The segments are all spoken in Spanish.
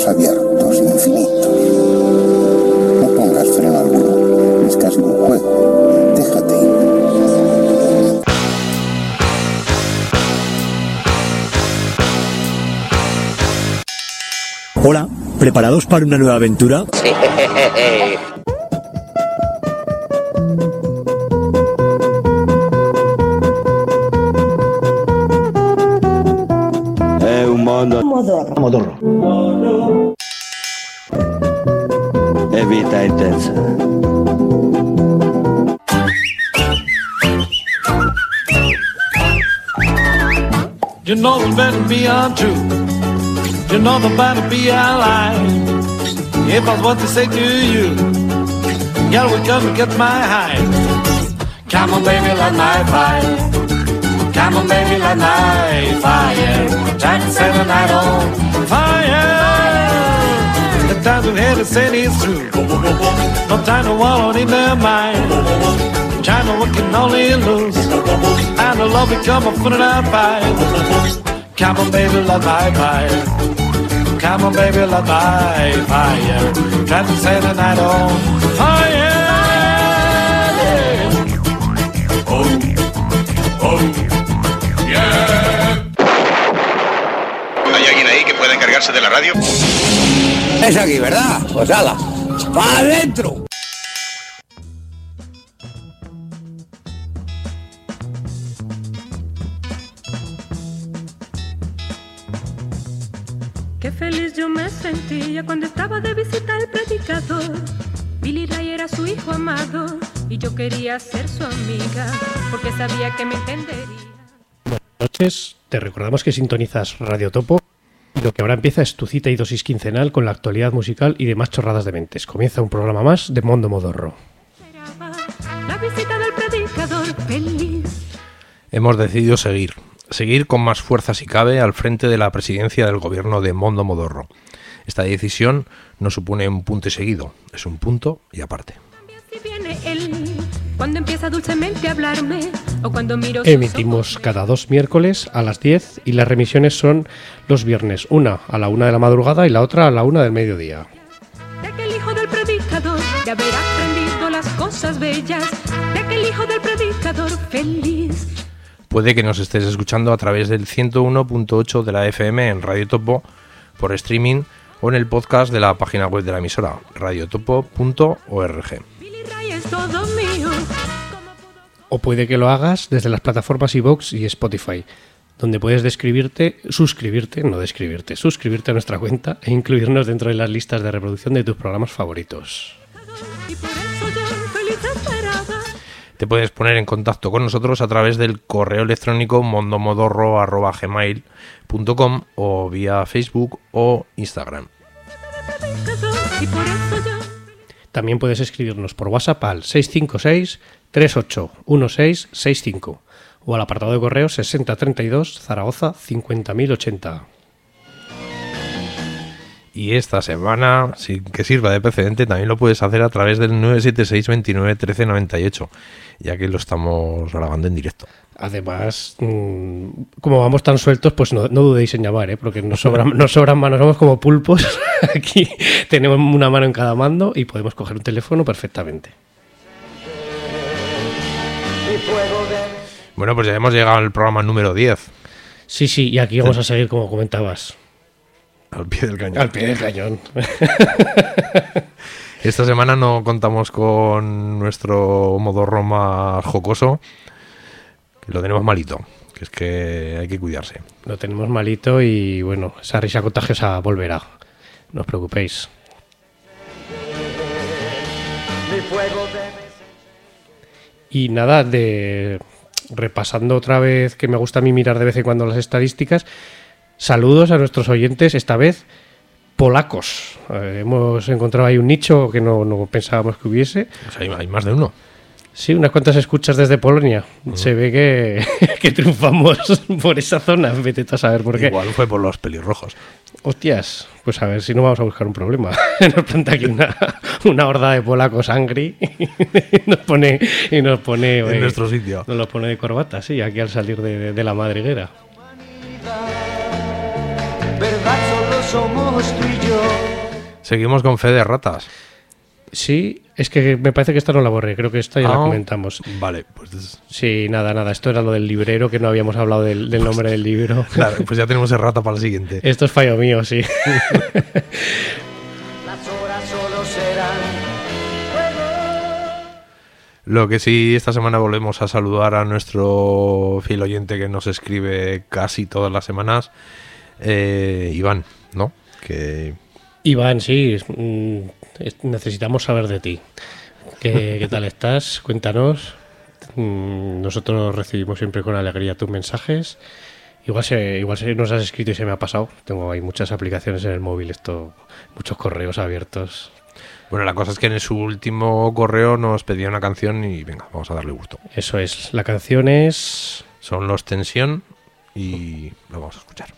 abiertos, infinitos. No pongas freno alguno, es casi un juego. Déjate ir. Hola, ¿preparados para una nueva aventura? Sí. Un modorro. E vita intensa. You know the better be untrue. You know the better be a lie. If I was what to say to you, girl, we come and get my high. Come on, baby, light my fire. Come on, baby, light my fire. Try to set the night on fire. The times we've had to say it's true. No time to wallow in their mind. China, we can only lose. And the love become a foot and a pie. Come on, baby, light my fire. Come on, baby, light my fire. Try to set the night on fire. Oh, oh, yeah. ¿Hay alguien ahí que pueda encargarse de la radio? Es aquí, ¿verdad? Pues hala, ¡para adentro! Qué feliz yo me sentía cuando estaba de visita al predicador. Billy Ray era su hijo amado y yo quería ser su amiga porque sabía que me entendería. Buenas noches, te recordamos que sintonizas Radio Topo y lo que ahora empieza es tu cita y dosis quincenal con la actualidad musical y demás chorradas de mentes. Comienza un programa más de Mondo Modorro. La visita del predicador feliz. Hemos decidido seguir con más fuerza si cabe al frente de la presidencia del gobierno de Mondo Modorro. Esta decisión no supone un punto y seguido, es un punto y aparte. Cuando empieza dulcemente a hablarme o cuando miro Emitimos cada 2 miércoles a las 10 y las remisiones son los viernes, una a la 1 de la madrugada y la otra a la 1 del mediodía. De aquel hijo del predicador, de haber aprendido las cosas bellas, de aquel hijo del predicador feliz. Puede que nos estés escuchando a través del 101.8 de la FM en Radio Topo, por streaming o en el podcast de la página web de la emisora, radiotopo.org. O puede que lo hagas desde las plataformas iVoox y Spotify, donde puedes suscribirte a nuestra cuenta e incluirnos dentro de las listas de reproducción de tus programas favoritos. Te puedes poner en contacto con nosotros a través del correo electrónico mondomodorro@gmail.com o vía Facebook o Instagram. También puedes escribirnos por WhatsApp al 656-381665 o al apartado de correo 6032 Zaragoza 50080. Y esta semana, sin que sirva de precedente, también lo puedes hacer a través del 976 29 13 98, ya que lo estamos grabando en directo. Además, como vamos tan sueltos, pues no dudéis en llamar, porque nos sobran manos, somos como pulpos. Aquí tenemos una mano en cada mando y podemos coger un teléfono perfectamente. Bueno, pues ya hemos llegado al programa número 10. Sí, y aquí vamos a seguir como comentabas. Al pie del cañón. Esta semana no contamos con nuestro modorro más jocoso, que lo tenemos malito, que es que hay que cuidarse. Lo tenemos malito y bueno, esa risa contagiosa volverá, no os preocupéis. Y nada, repasando otra vez, que me gusta a mí mirar de vez en cuando las estadísticas. Saludos a nuestros oyentes, esta vez polacos. Hemos encontrado ahí un nicho que no pensábamos que hubiese. Pues hay más de uno. Sí, unas cuantas escuchas desde Polonia. Se ve que triunfamos por esa zona. Vete a saber por qué. Igual fue por los pelirrojos. Hostias, pues a ver si no vamos a buscar un problema. Nos planta aquí una horda de polacos angry y nos pone en nuestro sitio. Nos lo pone de corbata, sí, aquí al salir de la madriguera. Verdad solo somos tú y yo. Seguimos con Fe de Ratas. Sí, es que me parece que esta no la borré, creo que esta ya la comentamos. Vale, pues... Sí, nada, esto era lo del librero, que no habíamos hablado del nombre del libro. Claro, pues ya tenemos errata para el siguiente. Esto es fallo mío, sí. Las horas solo serán juego. Lo que sí, esta semana volvemos a saludar a nuestro fiel oyente que nos escribe casi todas las semanas, Iván, ¿no? Iván, sí, necesitamos saber de ti. ¿Qué tal estás? Cuéntanos. Nosotros recibimos siempre con alegría tus mensajes. Igual se nos has escrito y se me ha pasado. Tengo ahí muchas aplicaciones en el móvil, muchos correos abiertos. Bueno, la cosa es que en su último correo nos pedía una canción y venga, vamos a darle gusto. Eso es, la canción es... Son Los Tensión y lo vamos a escuchar.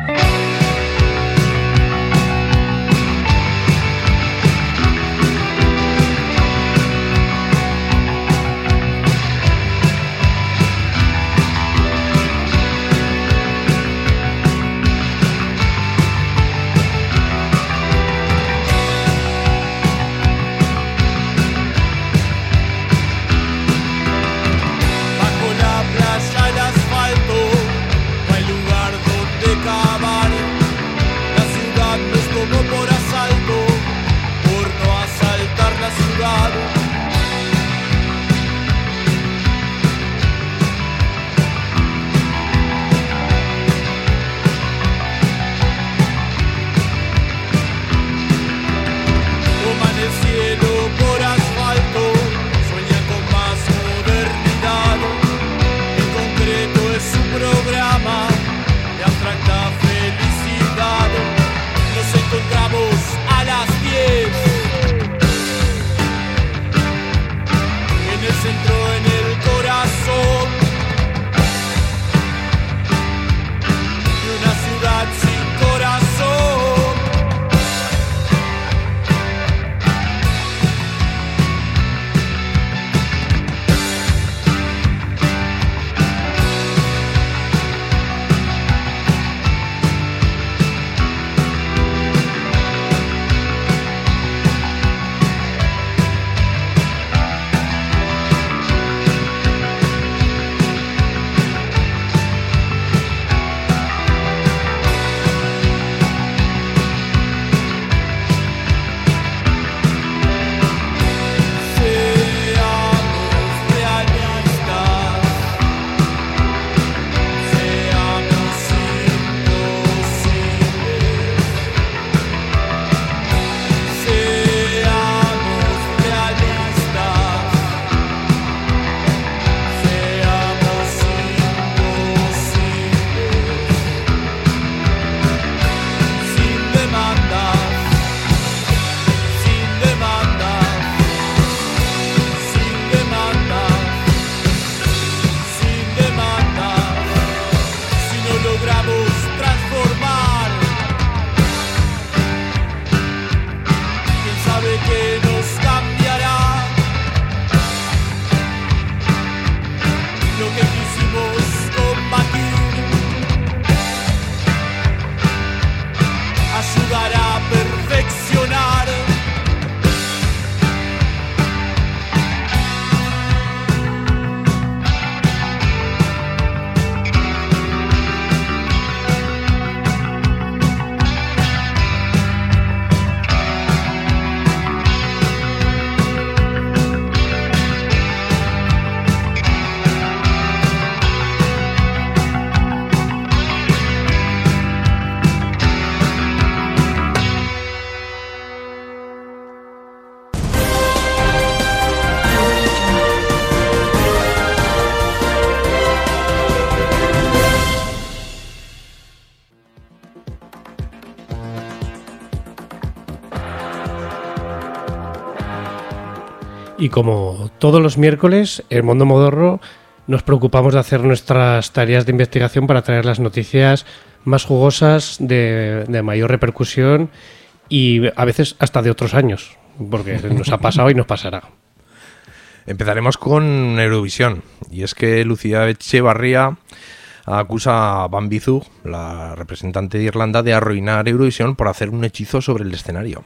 Y como todos los miércoles, en Mundo Modorro nos preocupamos de hacer nuestras tareas de investigación para traer las noticias más jugosas, de mayor repercusión y a veces hasta de otros años, porque nos ha pasado y nos pasará. Empezaremos con Eurovisión, y es que Lucía Echevarría acusa a Bambi Zug, la representante de Irlanda, de arruinar Eurovisión por hacer un hechizo sobre el escenario.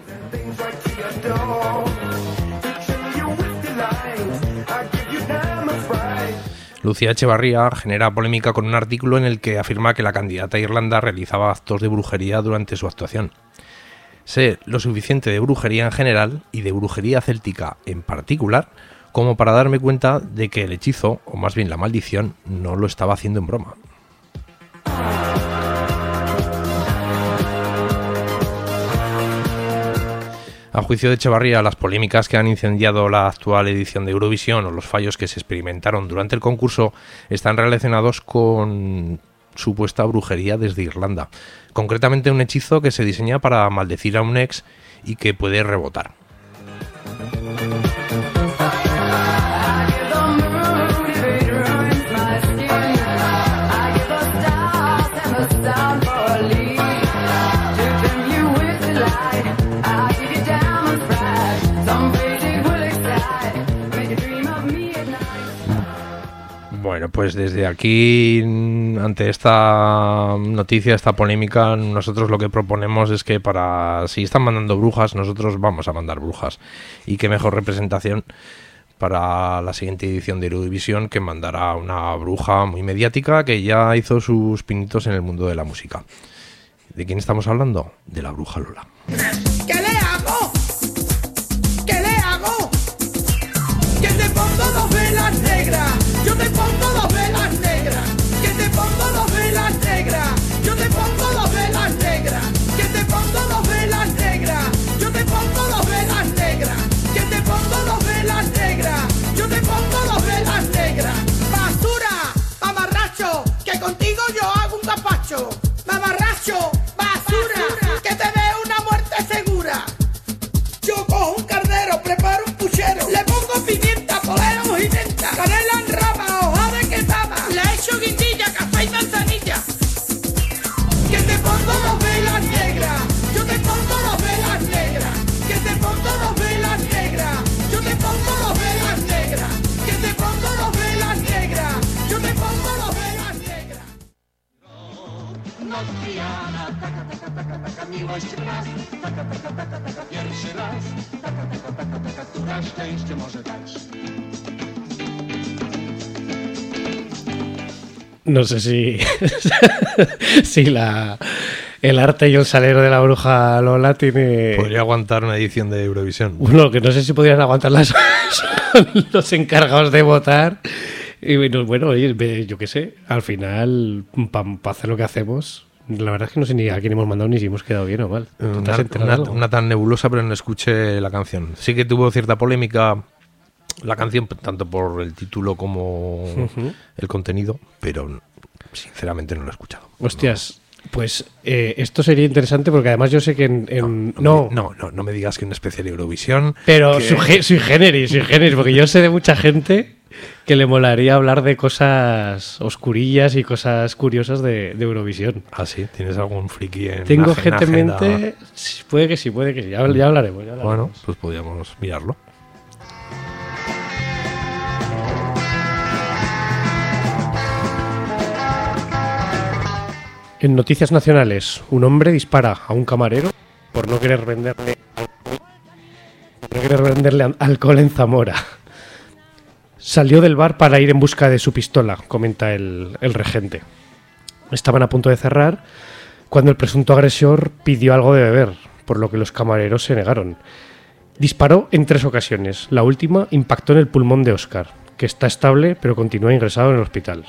Lucía Echevarría genera polémica con un artículo en el que afirma que la candidata a Irlanda realizaba actos de brujería durante su actuación. Sé lo suficiente de brujería en general y de brujería céltica en particular como para darme cuenta de que el hechizo, o más bien la maldición, no lo estaba haciendo en broma. A juicio de Echevarría, las polémicas que han incendiado la actual edición de Eurovisión o los fallos que se experimentaron durante el concurso están relacionados con supuesta brujería desde Irlanda. Concretamente un hechizo que se diseña para maldecir a un ex y que puede rebotar. Bueno, pues desde aquí, ante esta noticia, esta polémica, nosotros lo que proponemos es que si están mandando brujas, nosotros vamos a mandar brujas. Y qué mejor representación para la siguiente edición de Eurovisión que mandar a una bruja muy mediática que ya hizo sus pinitos en el mundo de la música. ¿De quién estamos hablando? De la bruja Lola. ¿Qué le hago? ¿Qué le hago? Que te pongo 2 velas negras. Yo te pongo 2 velas negras. Que te pongo 2 velas negras. Yo te pongo 2 velas negras. Que te pongo 2 velas negras. Yo te pongo 2 velas negras. Que te pongo 2 velas negras. Yo te pongo 2 velas negras. Basura, mamarracho, que contigo yo hago un capacho. Mamarracho, basura, que te dé una muerte segura. Yo cojo un cardero, preparo un puchero, le pongo pimienta, poleo y menta, canela en rama, hoja de quetama, le echo guindilla, café y manzanilla. Que te pongo 2 velas negras, yo te pongo 2 velas negras. Que te pongo 2 velas negras, yo te pongo 2 velas negras. Que te pongo 2 velas negras, yo te pongo 2 velas negras. Noc pijana, taka, taka, taka, taka, miłość raz, taka, taka, taka, taka, pierwszy raz, taka, taka, taka, taka, która szczęście może dać. No sé si el arte y el salero de la bruja Lola tiene... Podría aguantar una edición de Eurovisión. Bueno, que no sé si podrían aguantarlas los encargados de votar. Y bueno, oye, yo qué sé, al final, para hacer lo que hacemos, la verdad es que no sé ni a quién hemos mandado ni si hemos quedado bien o mal. Una tan nebulosa, pero no escuché la canción. Sí que tuvo cierta polémica la canción, tanto por el título como el contenido, pero sinceramente no lo he escuchado. Hostias, pues esto sería interesante porque además yo sé que no me digas que una especie de Eurovisión. Pero sui generis, porque yo sé de mucha gente que le molaría hablar de cosas oscurillas y cosas curiosas de Eurovisión. Ah, sí, ¿tienes algún friki en Tengo gente en mente, puede que sí, ya hablaremos. Bueno, pues podríamos mirarlo. En noticias nacionales, un hombre dispara a un camarero por no querer venderle alcohol en Zamora. Salió del bar para ir en busca de su pistola, comenta el regente. Estaban a punto de cerrar cuando el presunto agresor pidió algo de beber, por lo que los camareros se negaron. Disparó en 3 ocasiones. La última impactó en el pulmón de Óscar, que está estable pero continúa ingresado en el hospital.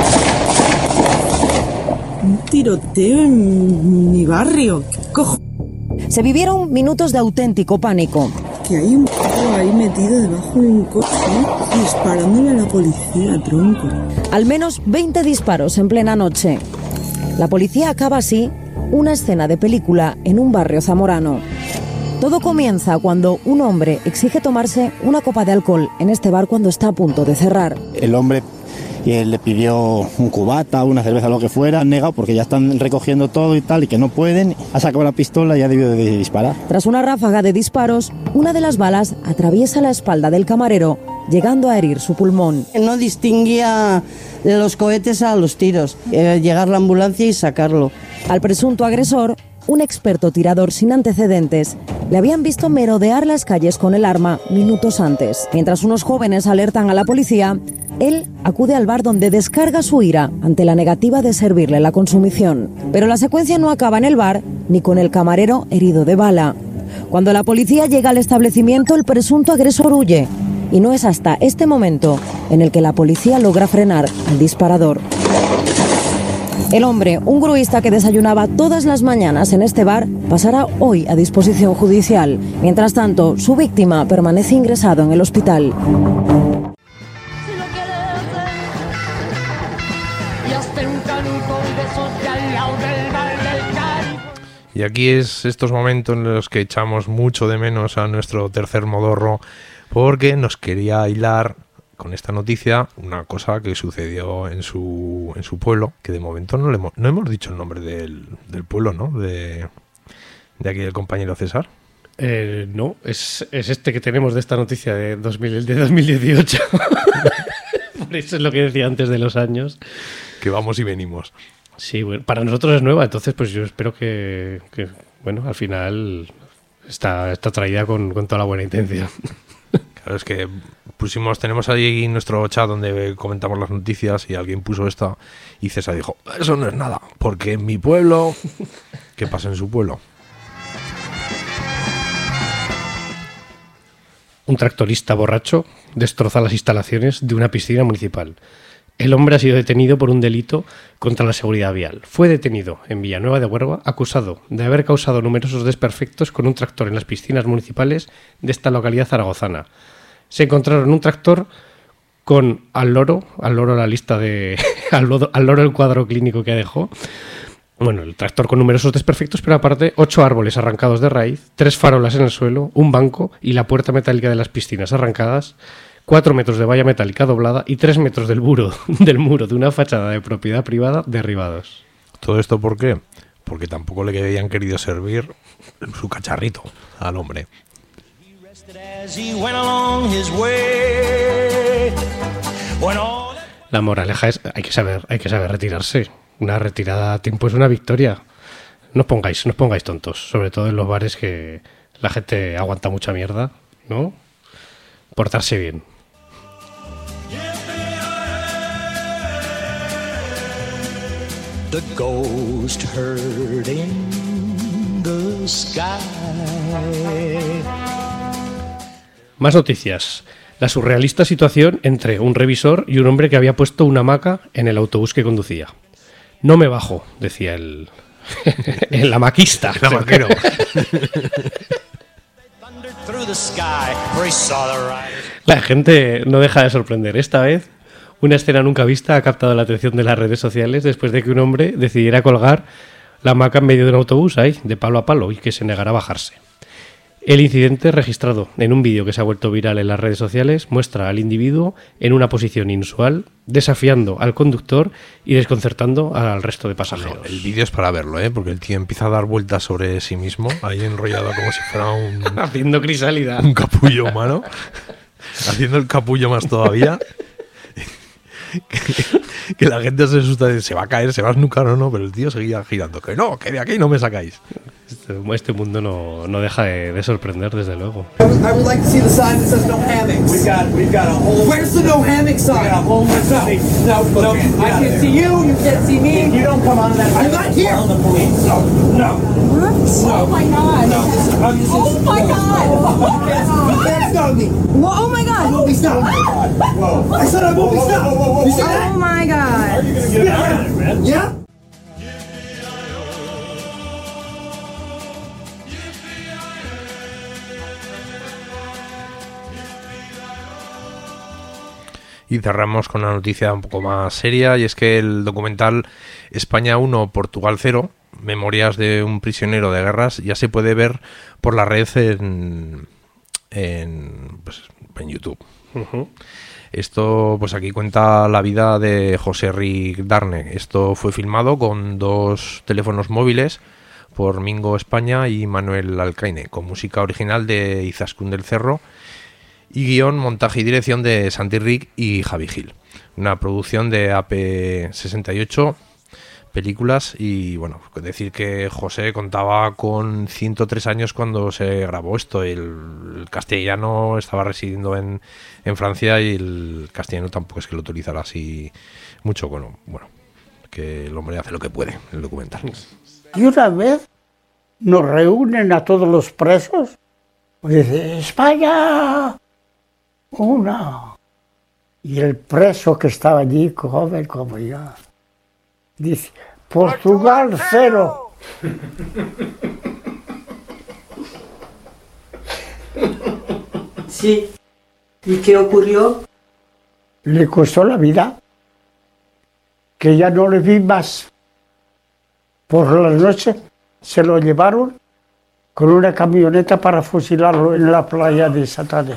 Un tiroteo en mi barrio. Se vivieron minutos de auténtico pánico. Que hay un tío ahí metido debajo de un coche disparándole a la policía, tronco. Al menos 20 disparos en plena noche. La policía acaba así una escena de película en un barrio zamorano. Todo comienza cuando un hombre exige tomarse una copa de alcohol en este bar cuando está a punto de cerrar. El hombre le pidió un cubata, una cerveza, lo que fuera, han negado porque ya están recogiendo todo y tal, y que no pueden, ha sacado la pistola y ha debido de disparar. Tras una ráfaga de disparos, una de las balas atraviesa la espalda del camarero, llegando a herir su pulmón. No distinguía los cohetes a los tiros, llegar la ambulancia y sacarlo. Al presunto agresor, un experto tirador sin antecedentes, le habían visto merodear las calles con el arma minutos antes. Mientras unos jóvenes alertan a la policía, él acude al bar donde descarga su ira ante la negativa de servirle la consumición. Pero la secuencia no acaba en el bar ni con el camarero herido de bala. Cuando la policía llega al establecimiento, el presunto agresor huye. Y no es hasta este momento en el que la policía logra frenar al disparador. El hombre, un gruista que desayunaba todas las mañanas en este bar, pasará hoy a disposición judicial. Mientras tanto, su víctima permanece ingresado en el hospital. Y aquí es estos momentos en los que echamos mucho de menos a nuestro tercer modorro, porque nos quería hilar con esta noticia una cosa que sucedió en su pueblo, que de momento no hemos dicho el nombre del pueblo, ¿no? De aquí del compañero César. No, es este que tenemos de esta noticia de 2018. Por eso es lo que decía antes de los años. Que vamos y venimos. Sí, bueno, para nosotros es nueva, entonces pues yo espero que bueno, al final está traída con toda la buena intención. Claro, es que tenemos ahí nuestro chat donde comentamos las noticias y alguien puso esta y César dijo, eso no es nada, porque en mi pueblo... ¿Qué pasa en su pueblo? Un tractorista borracho destroza las instalaciones de una piscina municipal. El hombre ha sido detenido por un delito contra la seguridad vial. Fue detenido en Villanueva de Huerva, acusado de haber causado numerosos desperfectos con un tractor en las piscinas municipales de esta localidad zaragozana. Se encontraron un tractor con al loro la lista de... al loro el cuadro clínico que dejó. Bueno, el tractor con numerosos desperfectos, pero aparte 8 árboles arrancados de raíz, 3 farolas en el suelo, un banco y la puerta metálica de las piscinas arrancadas, 4 metros de valla metálica doblada y 3 metros del muro de una fachada de propiedad privada derribados. ¿Todo esto por qué? Porque tampoco le habían querido servir su cacharrito al hombre. La moraleja es hay que saber retirarse. Una retirada a tiempo es una victoria. No os pongáis tontos, sobre todo en los bares que la gente aguanta mucha mierda, ¿no? Portarse bien. The ghost heard in the sky. Más noticias. La surrealista situación entre un revisor y un hombre que había puesto una hamaca en el autobús que conducía. No me bajo, decía el hamaquista. El hamaquero. La gente no deja de sorprender. Esta vez, una escena nunca vista ha captado la atención de las redes sociales después de que un hombre decidiera colgar la hamaca en medio de un autobús ahí, de palo a palo, y que se negara a bajarse. El incidente, registrado en un vídeo que se ha vuelto viral en las redes sociales, muestra al individuo en una posición inusual, desafiando al conductor y desconcertando al resto de pasajeros. No, el vídeo es para verlo, porque el tío empieza a dar vueltas sobre sí mismo, ahí enrollado como si fuera un... haciendo crisálida. Un capullo humano, haciendo el capullo más todavía. Que la gente se asusta de se va a caer, se va a snucar o no, pero el tío seguía girando. Que no, que de aquí no me sacáis. Este mundo no deja de sorprender, desde luego. I would like to see the sign that says no hammocks. We've got a whole... Where's the no hammock sign? We got a whole no, I can't see you can't see me. If you don't come on that... I'm not here. Call the police. No. What? No. Oh my God. No. Oh my God. You can't stop me. Oh my God. I won't be stopped. Whoa. I said I won't be stopped. You see that? Oh my God. Are you going to get out of it, man? Yeah? Y cerramos con una noticia un poco más seria, y es que el documental España 1, Portugal 0, Memorias de un prisionero de guerras, ya se puede ver por la red en YouTube. Uh-huh. Esto, pues aquí cuenta la vida de José Ric Darne. Esto fue filmado con 2 teléfonos móviles por Mingo España y Manuel Alcaine, con música original de Izaskun del Cerro. Y guión, montaje y dirección de Santi Rick y Javi Gil. Una producción de AP68 películas. Y bueno, decir que José contaba con 103 años cuando se grabó esto. El castellano estaba residiendo en Francia y el castellano tampoco es que lo utilizara así mucho. Bueno, que el hombre hace lo que puede en el documental. Y una vez nos reúnen a todos los presos. Pues dice, España, una. Y el preso que estaba allí, joven como yo, dice, Portugal 0. Sí. ¿Y qué ocurrió? Le costó la vida, que ya no le vi más. Por la noche se lo llevaron con una camioneta para fusilarlo en la playa de Santander.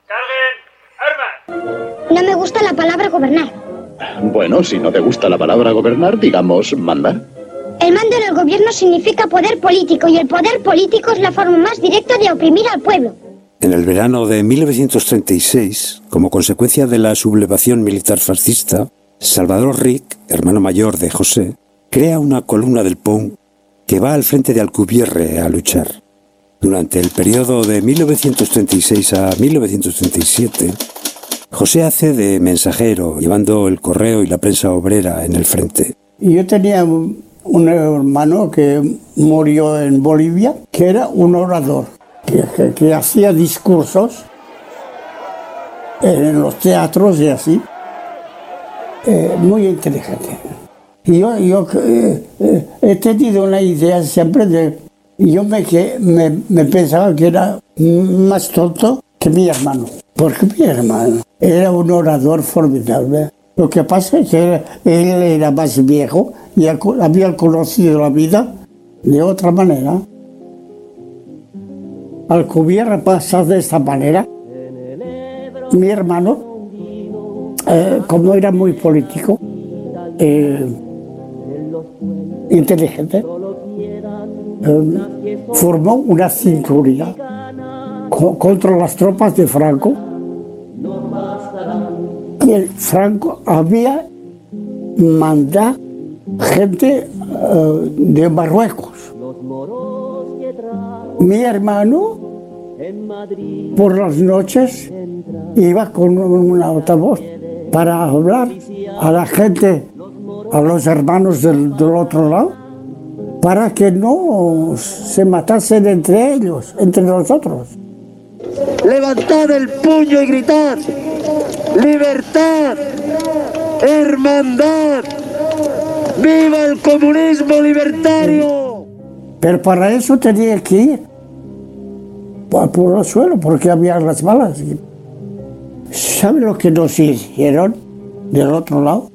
No me gusta la palabra gobernar. Bueno, si no te gusta la palabra gobernar, digamos mandar. El mando en el gobierno significa poder político y el poder político es la forma más directa de oprimir al pueblo. En el verano de 1936, como consecuencia de la sublevación militar fascista, Salvador Ric, hermano mayor de José, crea una columna del POUM que va al frente de Alcubierre a luchar. Durante el periodo de 1936 a 1937, José hace de mensajero, llevando el correo y la prensa obrera en el frente. Y yo tenía un hermano que murió en Bolivia, que era un orador, que hacía discursos en los teatros y así, muy inteligente. Y yo he tenido una idea siempre de... Yo me pensaba que era más tonto que mi hermano, porque mi hermano era un orador formidable. Lo que pasa es que él era más viejo y había conocido la vida de otra manera. Alcubierre pasa de esta manera. Mi hermano, como era muy político, inteligente, formó una cinturía contra las tropas de Franco. Y el Franco había mandado gente de Marruecos. Mi hermano, por las noches, iba con un autobús para hablar a la gente, a los hermanos del otro lado, para que no se matasen entre ellos, entre nosotros. Levantad el puño y gritad: ¡libertad! ¡Hermandad! ¡Viva el comunismo libertario! Pero para eso tenía que ir por el suelo, porque había las balas. ¿Saben lo que nos hicieron del otro lado?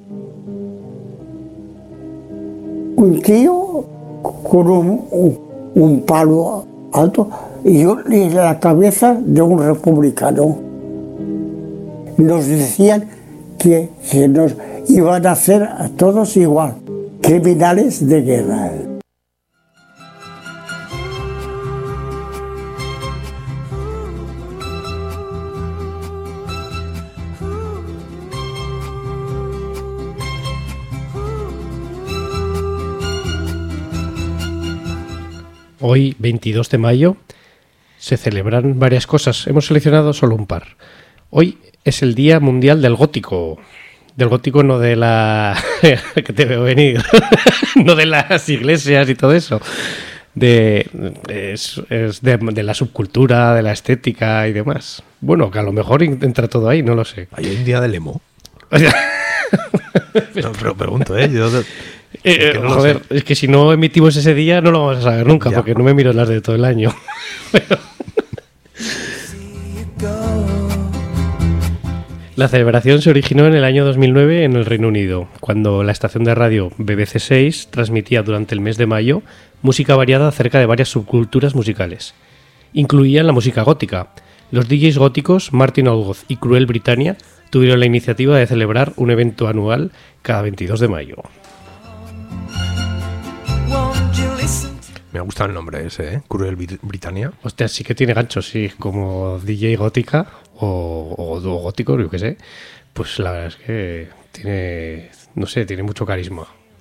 Un tío con un palo alto y yo en la cabeza de un republicano. Nos decían que nos iban a hacer a todos igual, criminales de guerra. Hoy, 22 de mayo, se celebran varias cosas. Hemos seleccionado solo un par. Hoy es el Día Mundial del Gótico. Del gótico, no de la... que te veo venir. No de las iglesias y todo eso. Es de la subcultura, de la estética y demás. Bueno, que a lo mejor entra todo ahí, no lo sé. ¿Hay un día del emo? No, pero pregunto, Yo... joder, es que si no emitimos ese día no lo vamos a saber nunca, ya, porque no me miro las de todo el año. Pero... La celebración se originó en el año 2009 en el Reino Unido, cuando la estación de radio BBC 6 transmitía durante el mes de mayo música variada acerca de varias subculturas musicales. Incluían la música gótica. Los DJs góticos Martin Olgoth y Cruel Britannia tuvieron la iniciativa de celebrar un evento anual cada 22 de mayo. Me ha gustado el nombre ese, Cruel Britannia. Hostia, sí que tiene ganchos, sí, como DJ gótica. o gótico, yo qué sé, pues la verdad es que tiene, no sé, tiene mucho carisma.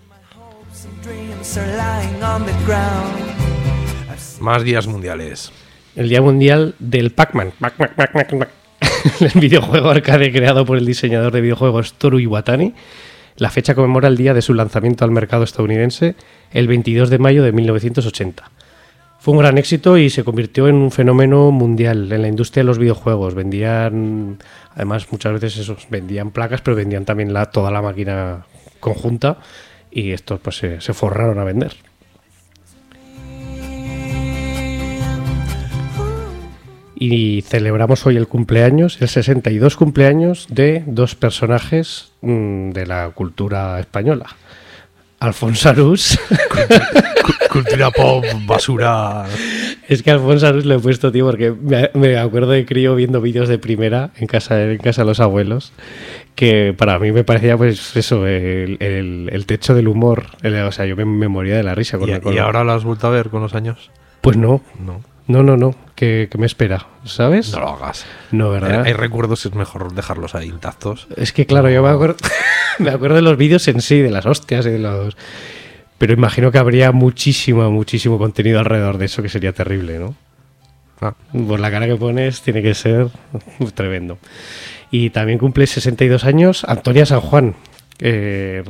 Más días mundiales. El Día Mundial del Pac-Man. El videojuego arcade creado por el diseñador de videojuegos Toru Iwatani. La fecha conmemora el día de su lanzamiento al mercado estadounidense, el 22 de mayo de 1980. Fue un gran éxito y se convirtió en un fenómeno mundial en la industria de los videojuegos. Vendían, además muchas veces vendían placas, pero vendían también toda la máquina conjunta y estos pues se forraron a vender. Y celebramos hoy el 62 cumpleaños de dos personajes de la cultura española. Alfonso Arús. Cultura pop, basura. Es que Alfonso Arús lo he puesto, tío, porque me acuerdo de crío viendo vídeos de Primera en casa de los abuelos, que para mí me parecía pues eso, el techo del humor. O sea, yo me moría de la risa. ¿Y ahora lo has vuelto a ver con los años? Pues no. No, que me espera, ¿sabes? No lo hagas. No, ¿verdad? Hay recuerdos, es mejor dejarlos ahí intactos. Es que claro, yo me acuerdo de los vídeos en sí, de las hostias y de los... Pero imagino que habría muchísimo contenido alrededor de eso, que sería terrible, ¿no? Pues la cara que pones tiene que ser tremendo. Y también cumple 62 años Antonia San Juan. El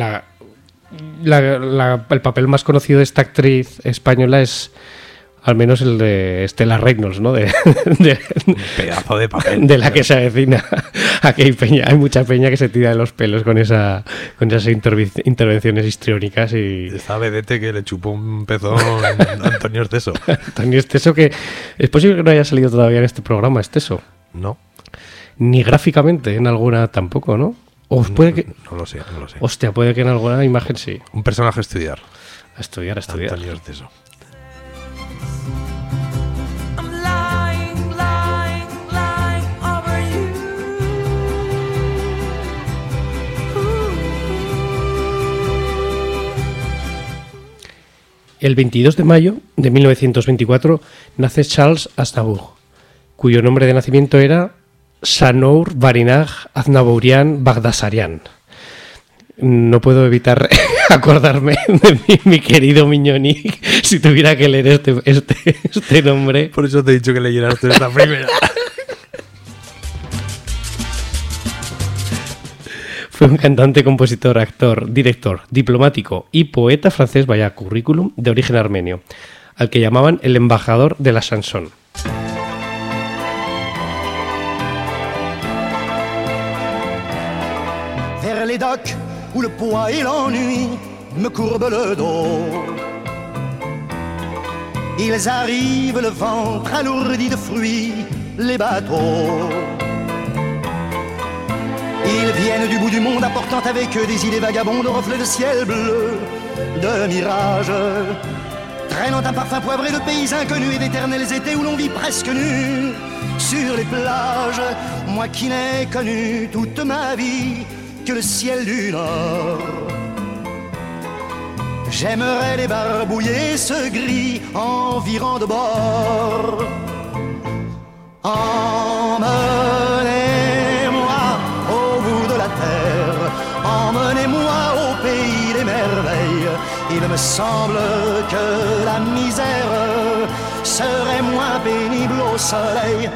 papel más conocido de esta actriz española es... Al menos el de Estela Reynolds, ¿no? Un pedazo de papel. De la que se avecina. Aquí hay mucha peña que se tira de los pelos con esas intervenciones histriónicas. Y esta vedette que le chupó un pezón a Antonio Esteso. Antonio Esteso, que es posible que no haya salido todavía en este programa, Esteso. No. Ni gráficamente en alguna tampoco, ¿no? O puede que... No lo sé. Hostia, puede que en alguna imagen sí. Un personaje a estudiar. A estudiar. Antonio Esteso. El 22 de mayo de 1924 nace Charles Aznavour, cuyo nombre de nacimiento era Sanour Barinag Aznavourian Bagdasarian. No puedo evitar acordarme de mi querido Miñoní si tuviera que leer este nombre. Por eso te he dicho que leyeras tú esta primera. Fue un cantante, compositor, actor, director, diplomático y poeta francés, vaya currículum, de origen armenio, al que llamaban el embajador de la chanson. Vers les docks où le poids et l'ennui me courbent le dos. Ils arrivent le ventre alourdi de fruits, les bateaux. Ils viennent du bout du monde apportant avec eux des idées vagabondes, reflets de ciel bleu, de mirages, traînant un parfum poivré de pays inconnus et d'éternels étés où l'on vit presque nu sur les plages. Moi qui n'ai connu toute ma vie que le ciel du Nord, j'aimerais débarbouiller ce gris environ de bord. Emmenez-moi au bout de la terre, emmenez-moi au pays des merveilles. Il me semble que la misère serait moins pénible au soleil.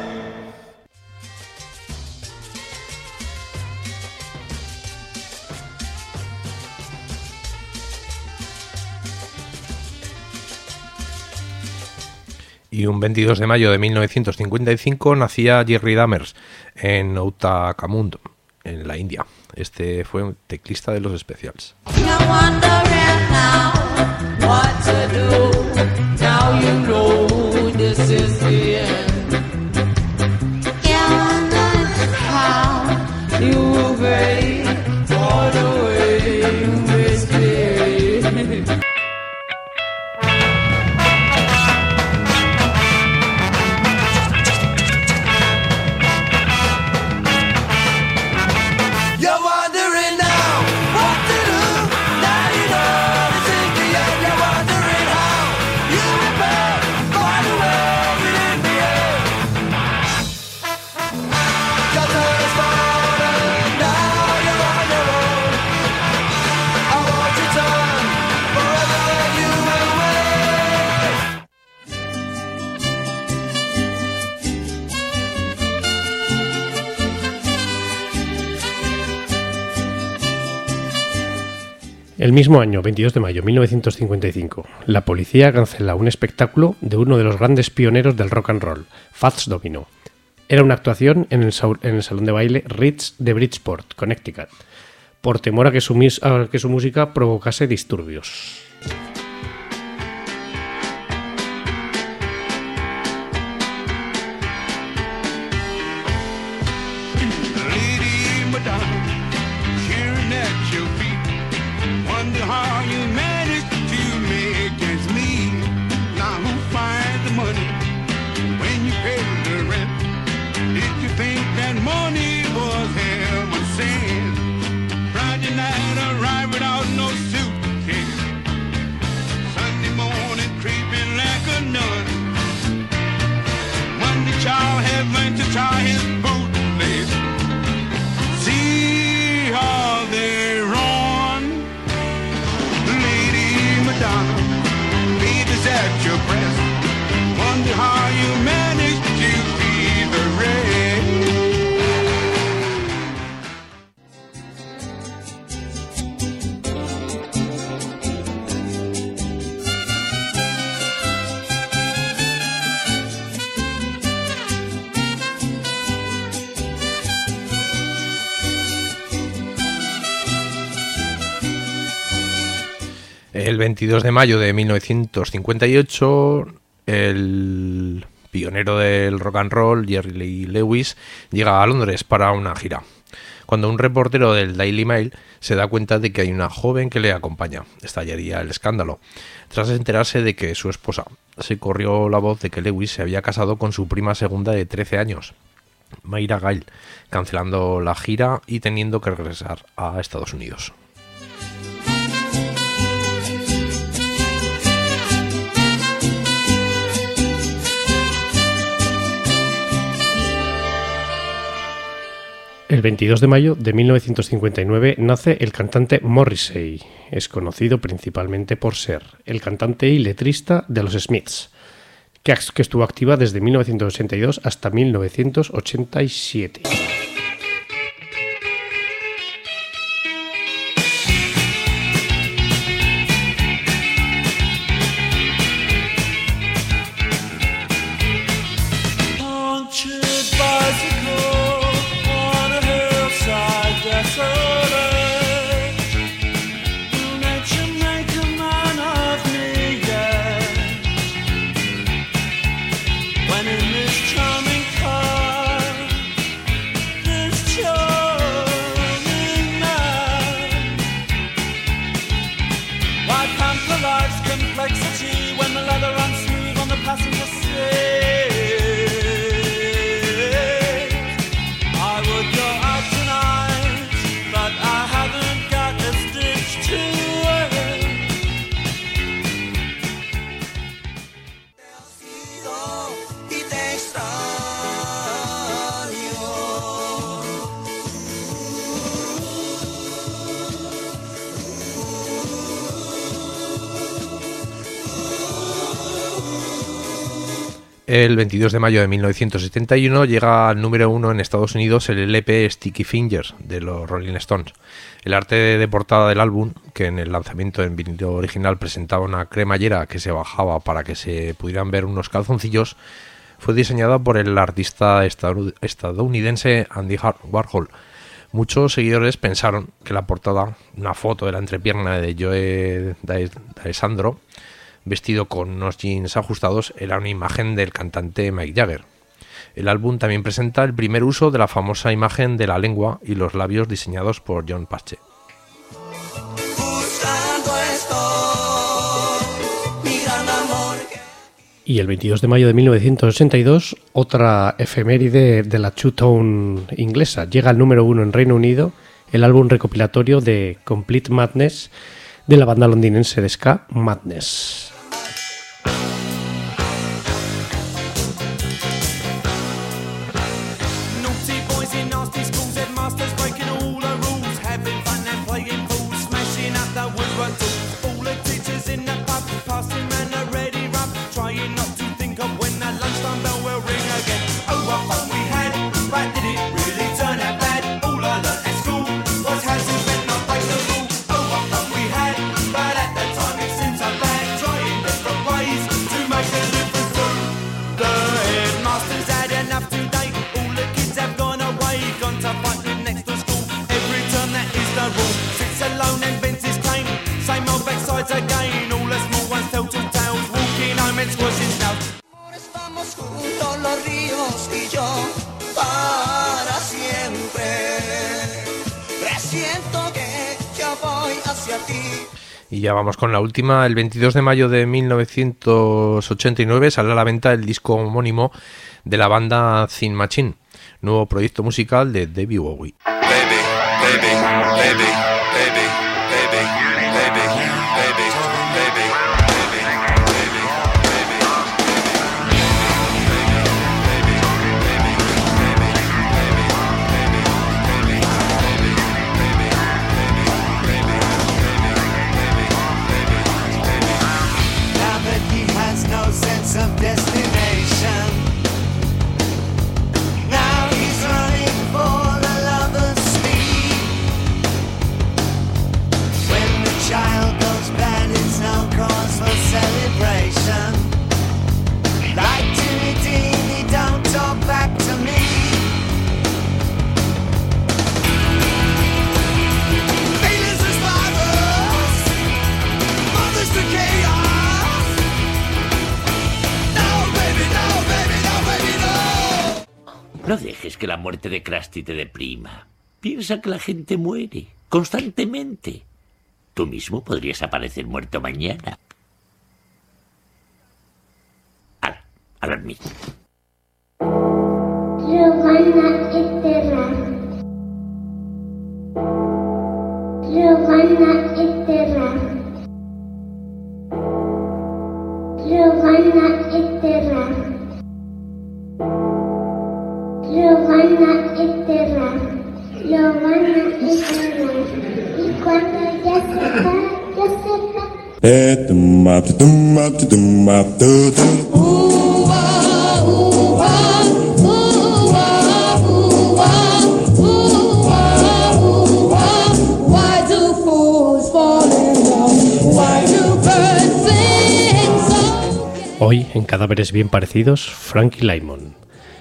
Y un 22 de mayo de 1955 nacía Jerry Dammers en Ootacamund, en la India. Este fue un teclista de los Specials. El mismo año, 22 de mayo de 1955, la policía cancela un espectáculo de uno de los grandes pioneros del rock and roll, Fats Domino. Era una actuación en el salón de baile Ritz de Bridgeport, Connecticut, por temor a que su música provocase disturbios. El 22 de mayo de 1958, el pionero del rock and roll, Jerry Lee Lewis, llega a Londres para una gira. Cuando un reportero del Daily Mail se da cuenta de que hay una joven que le acompaña, estallaría el escándalo. Tras enterarse de que su esposa, se corrió la voz de que Lewis se había casado con su prima segunda de 13 años, Mayra Gale, cancelando la gira y teniendo que regresar a Estados Unidos. El 22 de mayo de 1959 nace el cantante Morrissey. Es conocido principalmente por ser el cantante y letrista de los Smiths, que estuvo activa desde 1982 hasta 1987. El 22 de mayo de 1971 llega al número 1 en Estados Unidos el LP Sticky Fingers de los Rolling Stones. El arte de portada del álbum, que en el lanzamiento en vinilo original presentaba una cremallera que se bajaba para que se pudieran ver unos calzoncillos, fue diseñada por el artista estadounidense Andy Warhol. Muchos seguidores pensaron que la portada, una foto de la entrepierna de Joe D'Alessandro, vestido con unos jeans ajustados, era una imagen del cantante Mick Jagger. El álbum también presenta el primer uso de la famosa imagen de la lengua y los labios diseñados por John Pache. Y el 22 de mayo de 1982, otra efeméride de la Two-Tone inglesa. Llega al número 1 en Reino Unido el álbum recopilatorio de Complete Madness de la banda londinense de ska Madness. alone and Vince is came. Same old backsides again. All the small ones tell two tales. Walking home and squashing shells. Vamos juntos los ríos y yo para siempre. Presiento que yo voy hacia ti. Y ya vamos con la última. El 22 de mayo de 1989 sale a la venta el disco homónimo de la banda Thin Machine, nuevo proyecto musical de David Bowie. Of destination. Now he's running for the lover's speed. When the child goes bad, it's no cause for celebration. Like Jimmy Dean, he don't talk back to me. Feelings as fathers, mothers to chaos. No dejes que la muerte de Krusty te deprima. Piensa que la gente muere constantemente. Tú mismo podrías aparecer muerto mañana. A dormir. Giovanna Eterra. Giovanna Eterra. Giovanna Eterra. Giovanna Eterra. Giovanna Eterra. Y cuando ya sepa, yo sepa. Hoy, en Cadáveres Bien Parecidos, Frankie Lymon.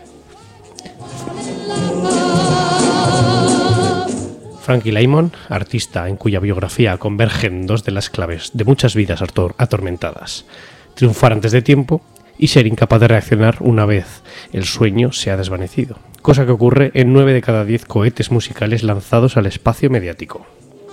Frankie Lymon, artista en cuya biografía convergen dos de las claves de muchas vidas atormentadas: triunfar antes de tiempo y ser incapaz de reaccionar una vez el sueño se ha desvanecido, cosa que ocurre en 9 de cada 10 cohetes musicales lanzados al espacio mediático.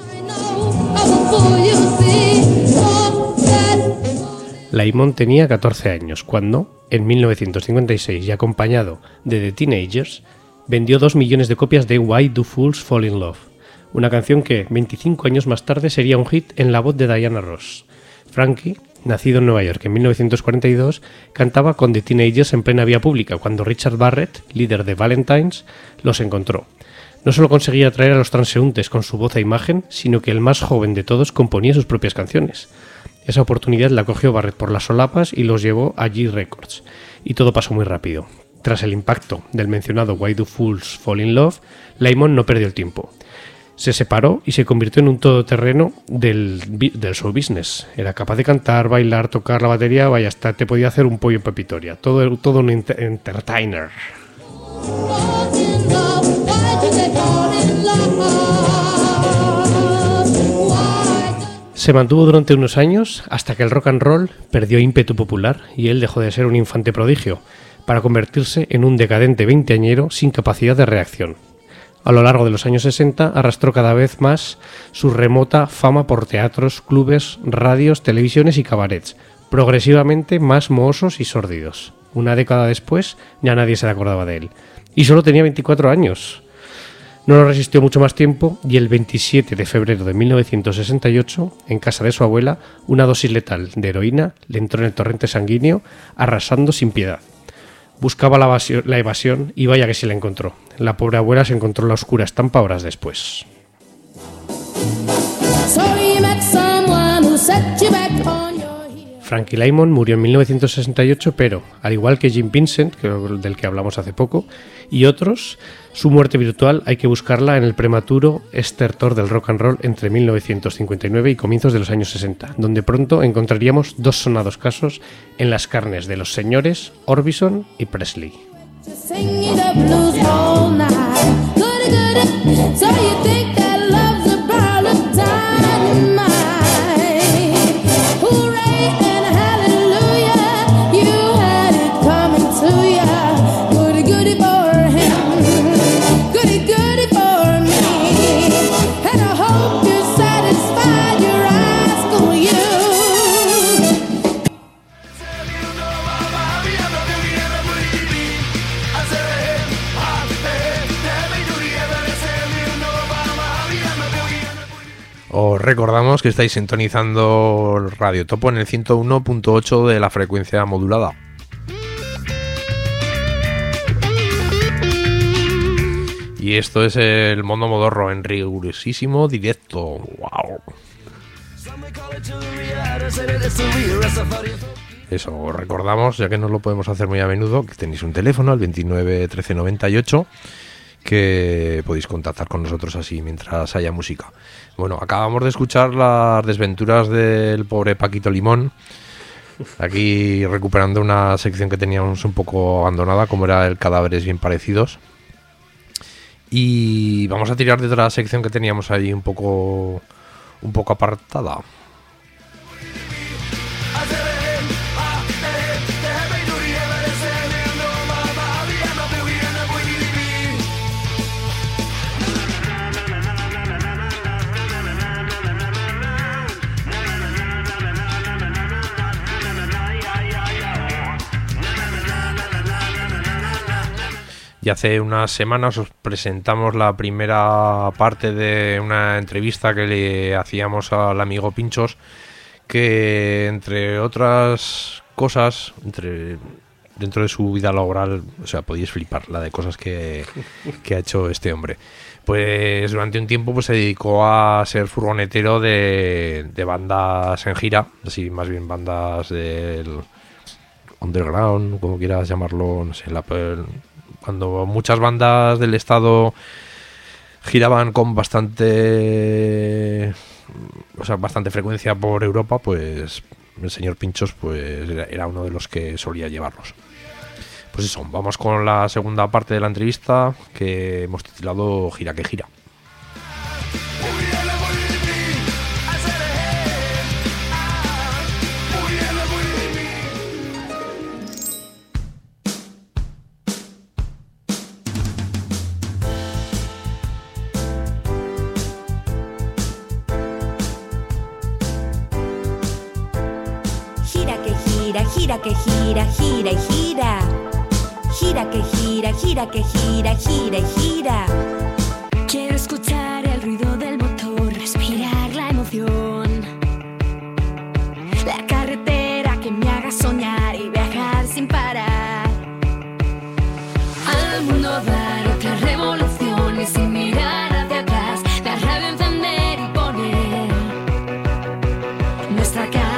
Lymon tenía 14 años cuando, en 1956, y acompañado de The Teenagers, vendió 2 millones de copias de Why Do Fools Fall in Love, una canción que 25 años más tarde sería un hit en la voz de Diana Ross. Frankie, nacido en Nueva York en 1942, cantaba con The Teenagers en plena vía pública cuando Richard Barrett, líder de Valentines, los encontró. No solo conseguía atraer a los transeúntes con su voz e imagen, sino que el más joven de todos componía sus propias canciones. Esa oportunidad la cogió Barrett por las solapas y los llevó a G Records. Y todo pasó muy rápido. Tras el impacto del mencionado Why Do Fools Fall in Love, Lymon no perdió el tiempo. Se separó y se convirtió en un todoterreno del show business. Era capaz de cantar, bailar, tocar la batería, vaya, hasta te podía hacer un pollo en pepitoria. Todo un entertainer. Se mantuvo durante unos años hasta que el rock and roll perdió ímpetu popular y él dejó de ser un infante prodigio para convertirse en un decadente veinteañero sin capacidad de reacción. A lo largo de los años 60 arrastró cada vez más su remota fama por teatros, clubes, radios, televisiones y cabarets, progresivamente más mohosos y sórdidos. Una década después ya nadie se acordaba de él. Y solo tenía 24 años. No lo resistió mucho más tiempo y el 27 de febrero de 1968, en casa de su abuela, una dosis letal de heroína le entró en el torrente sanguíneo, arrasando sin piedad. Buscaba la evasión y vaya que sí la encontró. La pobre abuela se encontró en la oscura estampa horas después. Frankie Lymon murió en 1968, pero, al igual que Jim Vincent, del que hablamos hace poco, y otros, su muerte virtual hay que buscarla en el prematuro estertor del rock and roll entre 1959 y comienzos de los años 60, donde pronto encontraríamos dos sonados casos en las carnes de los señores Orbison y Presley. So you think that love's a problem time? Os recordamos que estáis sintonizando Radio Topo en el 101.8 de la frecuencia modulada. Y esto es el Mundo Modorro en rigurosísimo directo. ¡Wow! Eso, os recordamos, ya que no lo podemos hacer muy a menudo, que tenéis un teléfono, el 29 13 98, que podéis contactar con nosotros así mientras haya música. Bueno, acabamos de escuchar las desventuras del pobre Paquito Limón, aquí recuperando una sección que teníamos un poco abandonada, como era el Cadáveres Bien Parecidos. Y vamos a tirar de otra sección que teníamos ahí un poco apartada. Y hace unas semanas os presentamos la primera parte de una entrevista que le hacíamos al amigo Pinchos, que entre otras cosas, dentro de su vida laboral, o sea, podéis flipar la de cosas que ha hecho este hombre. Pues durante un tiempo pues se dedicó a ser furgonetero de bandas en gira, así más bien bandas del underground, como quieras llamarlo, no sé, cuando muchas bandas del estado giraban con bastante frecuencia por Europa, pues el señor Pinchos pues era uno de los que solía llevarlos. Pues eso, vamos con la segunda parte de la entrevista que hemos titulado Gira que gira. Gira que gira, gira y gira. Gira que gira, gira que gira, gira y gira. Quiero escuchar el ruido del motor, respirar la emoción. La carretera que me haga soñar y viajar sin parar. Al mundo dar otra revolución y sin mirar hacia atrás. La radio encender y poner nuestra canción.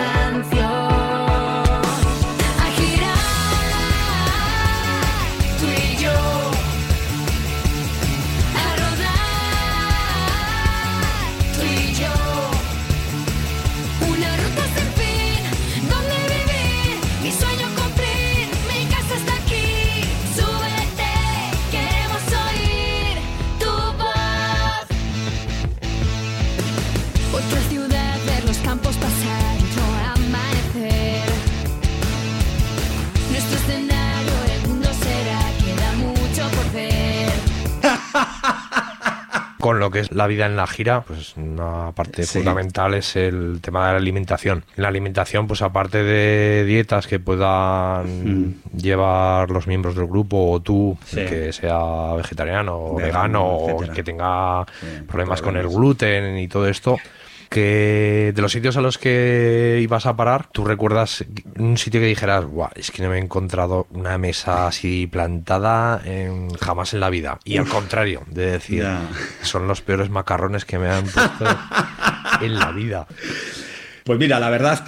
Con lo que es la vida en la gira, pues una parte fundamental es el tema de la alimentación. En la alimentación, pues aparte de dietas que puedan llevar los miembros del grupo o tú, que sea vegetariano o vegano o que tenga problemas con el gluten y todo esto, que de los sitios a los que ibas a parar, tú recuerdas un sitio que dijeras, guau, es que no me he encontrado una mesa así plantada jamás en la vida. Y al contrario, de decir, son los peores macarrones que me han puesto en la vida. Pues mira, la verdad es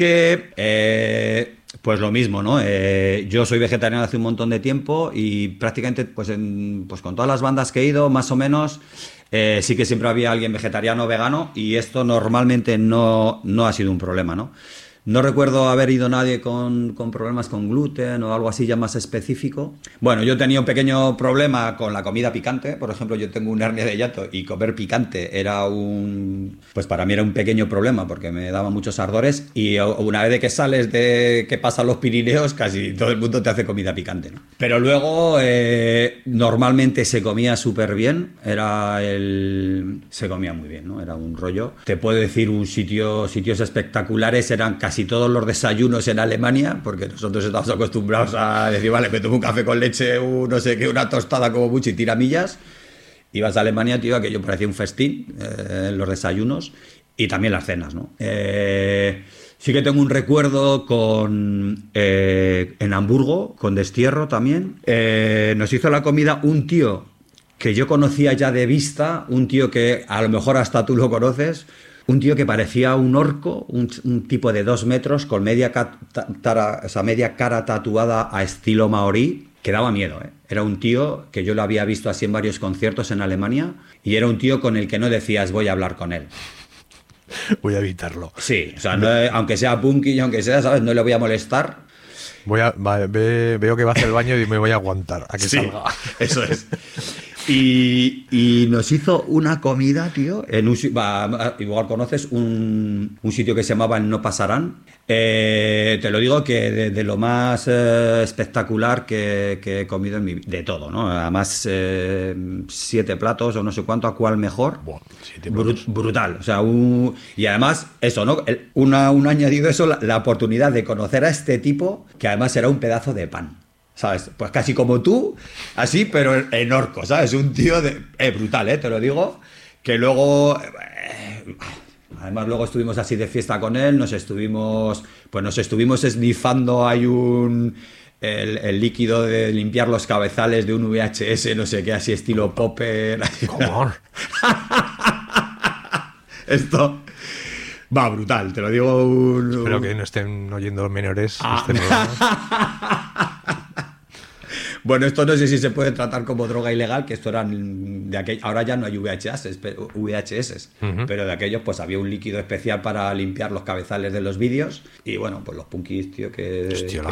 que pues lo mismo, ¿no? Yo soy vegetariano hace un montón de tiempo y prácticamente pues con todas las bandas que he ido, más o menos, sí que siempre había alguien vegetariano o vegano y esto normalmente no ha sido un problema, ¿no? No recuerdo haber ido nadie con problemas con gluten o algo así ya más específico. Bueno, yo tenía un pequeño problema con la comida picante. Por ejemplo, yo tengo una hernia de hiato y comer picante era pues para mí era un pequeño problema porque me daba muchos ardores. Y una vez de que sales que pasan los Pirineos, casi todo el mundo te hace comida picante, ¿no? Pero luego normalmente se comía súper bien. Se comía muy bien, ¿no? Era un rollo. Te puedo decir sitios espectaculares eran casi todos los desayunos en Alemania, porque nosotros estamos acostumbrados a decir, vale, me tomo un café con leche, no sé qué, una tostada como mucho y tiramillas. Ibas a Alemania, tío, aquello parecía un festín, los desayunos. y también las cenas, ¿no? Sí que tengo un recuerdo en Hamburgo, con destierro también. Nos hizo la comida un tío que yo conocía ya de vista, un tío que a lo mejor hasta tú lo conoces, un tío que parecía un orco, un tipo de 2 metros con media cara tatuada a estilo maorí, que daba miedo, ¿eh? Era un tío que yo lo había visto así en varios conciertos en Alemania y era un tío con el que no decías voy a hablar con él. Voy a evitarlo. Sí, o sea, no, aunque sea punky, aunque sea, ¿sabes? No le voy a molestar. Veo que va a hacer el baño y me voy a aguantar a que salga. Eso es. Y nos hizo una comida, tío, en igual conoces un sitio que se llamaba el No Pasarán. Te lo digo que de lo más espectacular que he comido en mi vida, de todo, ¿no? Además, 7 platos o no sé cuánto, a cuál mejor. Bueno, brutal. O sea, y además, eso, ¿no? Un añadido eso, la oportunidad de conocer a este tipo, que además era un pedazo de pan. ¿Sabes? Pues casi como tú, así, pero en orco, ¿sabes? Un tío brutal, te lo digo, que luego... además luego estuvimos así de fiesta con él, nos estuvimos esnifando, hay el líquido de limpiar los cabezales de un VHS, no sé qué, así estilo Popper. ¿Cómo? Esto... va, brutal, te lo digo. Espero que no estén oyendo los menores. Bueno, esto no sé si se puede tratar como droga ilegal, que esto eran de aquellos. Ahora ya no hay VHS, pero de aquellos pues había un líquido especial para limpiar los cabezales de los vídeos. Y bueno, pues los punkis, tío, que... Hostia,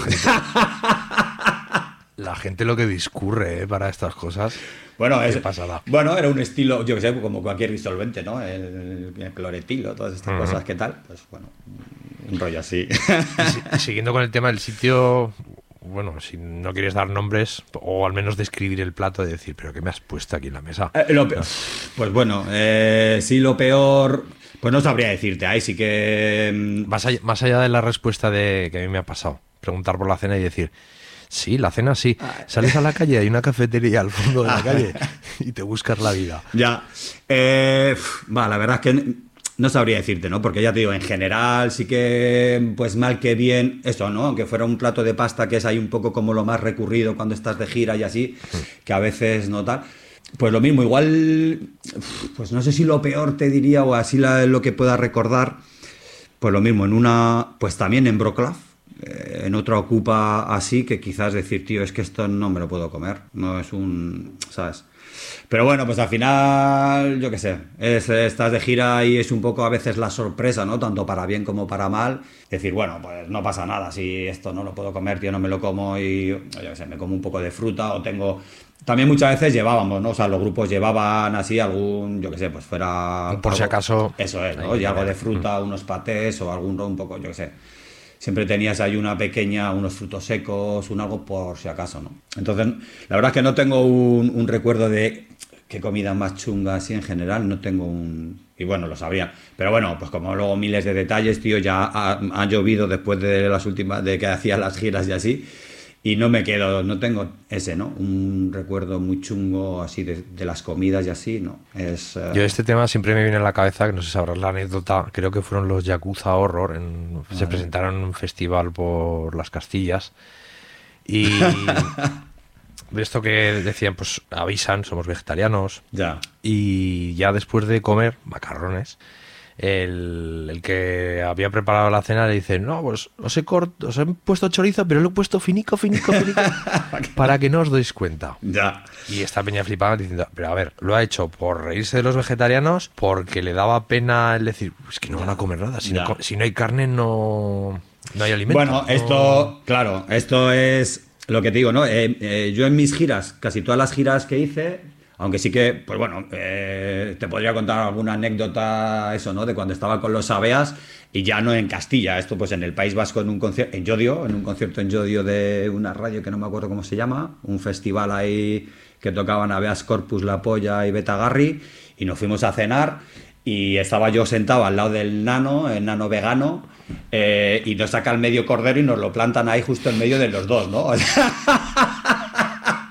la gente lo que discurre para estas cosas. Bueno, qué pasada. Bueno, era un estilo, yo que sé, como cualquier disolvente, ¿no? El cloretilo, todas estas cosas, ¿qué tal? Pues bueno, un rollo así. Y siguiendo con el tema del sitio, bueno, si no quieres dar nombres, o al menos describir el plato, de decir, ¿pero qué me has puesto aquí en la mesa? Pues bueno, sí, lo peor... Pues no sabría decirte, ahí sí que... Más allá de la respuesta que a mí me ha pasado, preguntar por la cena y decir... Sí, la cena sí. Sales a la calle, hay una cafetería al fondo de la calle y te buscas la vida. Ya. La verdad es que no sabría decirte, ¿no? Porque ya te digo, en general sí que, pues mal que bien, eso, ¿no? Aunque fuera un plato de pasta que es ahí un poco como lo más recurrido cuando estás de gira y así, que a veces no tal. Pues lo mismo, igual, pues no sé si lo peor te diría o así lo que pueda recordar, pues lo mismo, pues también en Wrocław. En otra ocupa así, que quizás decir, tío, es que esto no me lo puedo comer, no es ¿sabes? Pero bueno, pues al final, yo qué sé, estás de gira y es un poco a veces la sorpresa, ¿no? Tanto para bien como para mal, decir, bueno, pues no pasa nada, si esto no lo puedo comer, tío, no me lo como y, yo qué sé, me como un poco de fruta o tengo... También muchas veces llevábamos, ¿no? O sea, los grupos llevaban así algún, yo qué sé, pues fuera... Por si acaso... Eso es, ¿no? Y algo de fruta, unos patés o algún un poco, yo qué sé. Siempre tenías ahí unos frutos secos, un algo por si acaso, ¿no? Entonces, la verdad es que no tengo un recuerdo de qué comida más chunga así en general, no tengo y bueno, lo sabría. Pero bueno, pues como luego miles de detalles, tío, ya ha llovido después de las últimas, de que hacía las giras y así, y no tengo ese, ¿no? Un recuerdo muy chungo así de las comidas y así, ¿no? Yo este tema siempre me viene a la cabeza, que no sé si sabrás la anécdota, creo que fueron los Yakuza Horror, se presentaron en un festival por Las Castillas, y de esto que decían, pues avisan, somos vegetarianos, y ya después de comer macarrones, el que había preparado la cena le dice, no, pues os he puesto chorizo, pero lo he puesto finico para que no os deis cuenta. Ya. Y esta peña flipaba diciendo, pero a ver, lo ha hecho por reírse de los vegetarianos, porque le daba pena el decir, es que no van a comer nada, si no hay carne no hay alimento. Bueno, esto es lo que te digo, ¿no? Yo en mis giras, casi todas las giras que hice, aunque sí que, pues bueno, te podría contar alguna anécdota, eso, ¿no? De cuando estaba con los Abeas, y ya no en Castilla, esto pues en el País Vasco, en un concierto en Llodio de una radio que no me acuerdo cómo se llama, un festival ahí que tocaban Abeas Corpus, La Polla y Beta Garri, y nos fuimos a cenar, y estaba yo sentado al lado del nano, el nano vegano, y nos saca el medio cordero y nos lo plantan ahí justo en medio de los dos, ¿no?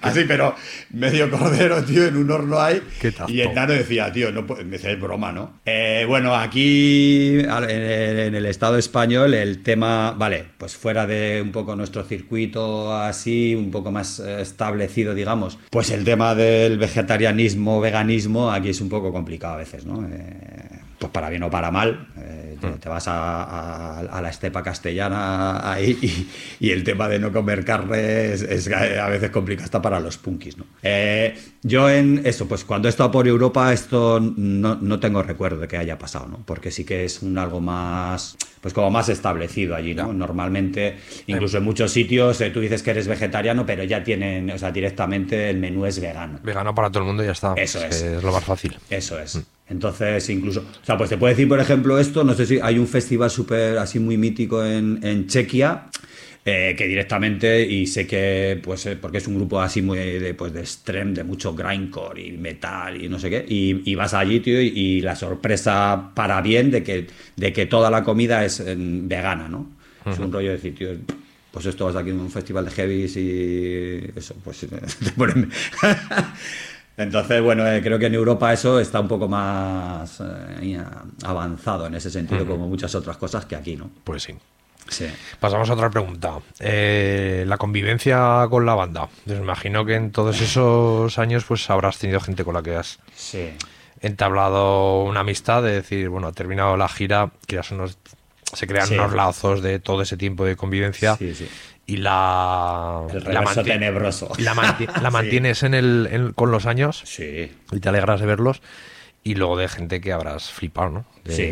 Así, pero medio cordero, tío, en un horno hay. Qué tacto. Y el nano decía, tío, no puede, me decía, es broma, ¿no? Bueno, aquí en el Estado español el tema, vale, pues fuera de un poco nuestro circuito así, un poco más establecido, digamos, pues el tema del vegetarianismo, veganismo, aquí es un poco complicado a veces, ¿no? Pues para bien o para mal, te vas a la estepa castellana ahí y el tema de no comer carne es a veces complicado hasta para los punkis, ¿no? Yo en eso, pues cuando he estado por Europa, esto no tengo recuerdo de que haya pasado, ¿no? Porque sí que es algo más, pues como más establecido allí, ¿no? Normalmente, incluso en muchos sitios, tú dices que eres vegetariano, pero ya tienen, o sea, directamente el menú es vegano. Vegano para todo el mundo y ya está. Eso es lo más fácil. Eso es. Entonces, incluso, o sea, pues te puedo decir, por ejemplo, esto, no sé si hay un festival súper así muy mítico en Chequia, que directamente, y sé que, pues, porque es un grupo así muy de extreme, de mucho grindcore y metal y no sé qué, y vas allí, tío, y la sorpresa para bien de que toda la comida es vegana, ¿no? Es un rollo de decir, tío, pues esto vas aquí en un festival de heavies y eso, pues te ponen... Entonces, bueno, creo que en Europa eso está un poco más avanzado en ese sentido, como muchas otras cosas que aquí, ¿no? Pues sí. Sí. Pasamos a otra pregunta. La convivencia con la banda. Pues me imagino que en todos esos años pues habrás tenido gente con la que has entablado una amistad, de decir, bueno, ha terminado la gira, se crean unos lazos de todo ese tiempo de convivencia. Sí, sí. Y el reverso tenebroso. La mantienes con los años. Sí. Y te alegras de verlos. Y luego de gente que habrás flipado, ¿no? Sí.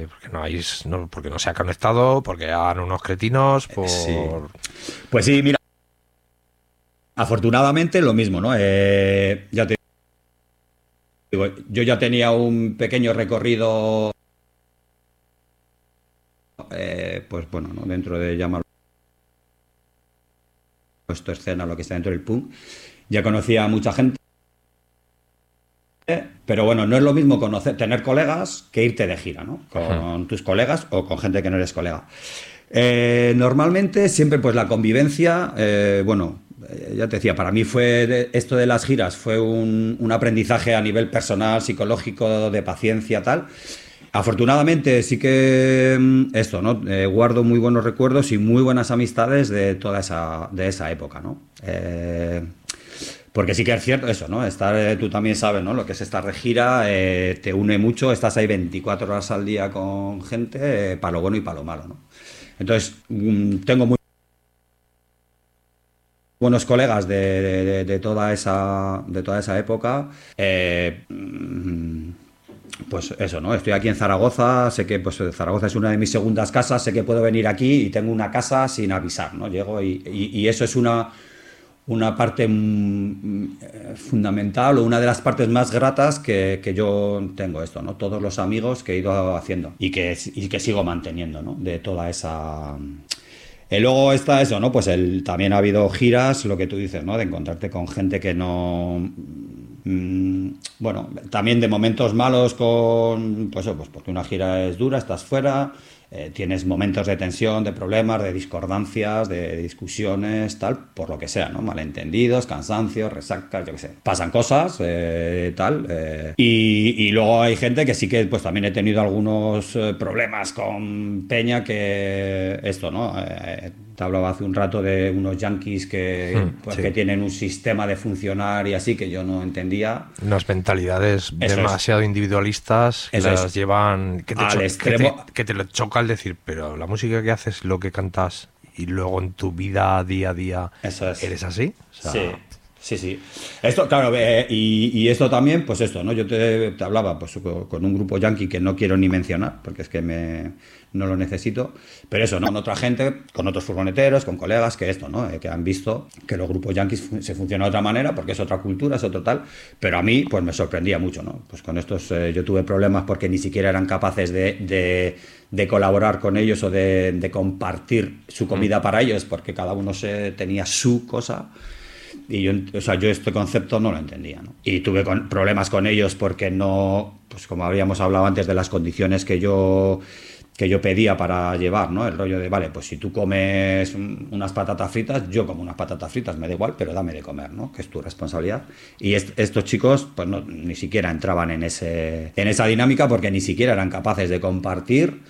Porque no se ha conectado, porque eran unos cretinos, Sí. Pues sí, mira. Afortunadamente lo mismo, ¿no? Ya te digo, yo ya tenía un pequeño recorrido, pues bueno, ¿no? Dentro de llamarlo esto escena, lo que está dentro del punk, ya conocía a mucha gente, pero bueno, no es lo mismo tener colegas que irte de gira, ¿no? Con tus colegas o con gente que no eres colega. Normalmente siempre pues la convivencia, ya te decía, para mí esto de las giras fue un aprendizaje a nivel personal, psicológico, de paciencia, tal. Afortunadamente sí que esto, ¿no? Guardo muy buenos recuerdos y muy buenas amistades de toda esa época, ¿no? Porque sí que es cierto eso, ¿no? Tú también sabes, ¿no? Lo que es estar de gira, te une mucho, estás ahí 24 horas al día con gente, para lo bueno y para lo malo, ¿no? Entonces, tengo muy buenos colegas de toda esa época. Pues eso, ¿no? Estoy aquí en Zaragoza, sé que pues Zaragoza es una de mis segundas casas, sé que puedo venir aquí y tengo una casa sin avisar, ¿no? Llego y eso es una parte fundamental, o una de las partes más gratas que yo tengo esto, ¿no? Todos los amigos que he ido haciendo y que sigo manteniendo, ¿no? De toda esa... luego está eso, ¿no? Pues también ha habido giras, lo que tú dices, ¿no? De encontrarte con gente que no... bueno, también de momentos malos pues porque una gira es dura, estás fuera, tienes momentos de tensión, de problemas, de discordancias, de discusiones, tal, por lo que sea, ¿no? Malentendidos, cansancios, resacas, yo qué sé. Pasan cosas, tal. Y luego hay gente que sí que pues también he tenido algunos problemas con peña que esto, ¿no? Te hablaba hace un rato de unos yanquis que tienen un sistema de funcionar y así que yo no entendía. Unas mentalidades demasiado individualistas que las llevan... Que te lo choca al decir, pero la música que haces, lo que cantas y luego en tu vida día a día, ¿eres así? O sea, Sí. Esto, claro, y esto también, pues esto, ¿no? Yo te hablaba pues con un grupo yankee que no quiero ni mencionar, porque es que no lo necesito, pero eso, ¿no? Con otra gente, con otros furgoneteros, con colegas, que esto, ¿no? Que han visto que los grupos yankees se funcionan de otra manera, porque es otra cultura, es otro tal, pero a mí, pues me sorprendía mucho, ¿no? Pues con estos yo tuve problemas porque ni siquiera eran capaces de colaborar con ellos o de compartir su comida para ellos, porque cada uno tenía su cosa. Y yo este concepto no lo entendía, ¿no? Y tuve problemas con ellos porque no, pues como habíamos hablado antes de las condiciones que yo yo pedía para llevar, ¿no? El rollo de, vale, pues si tú comes unas patatas fritas, yo como unas patatas fritas, me da igual, pero dame de comer, ¿no? Que es tu responsabilidad. Y estos chicos, pues no, ni siquiera entraban en esa dinámica porque ni siquiera eran capaces de compartir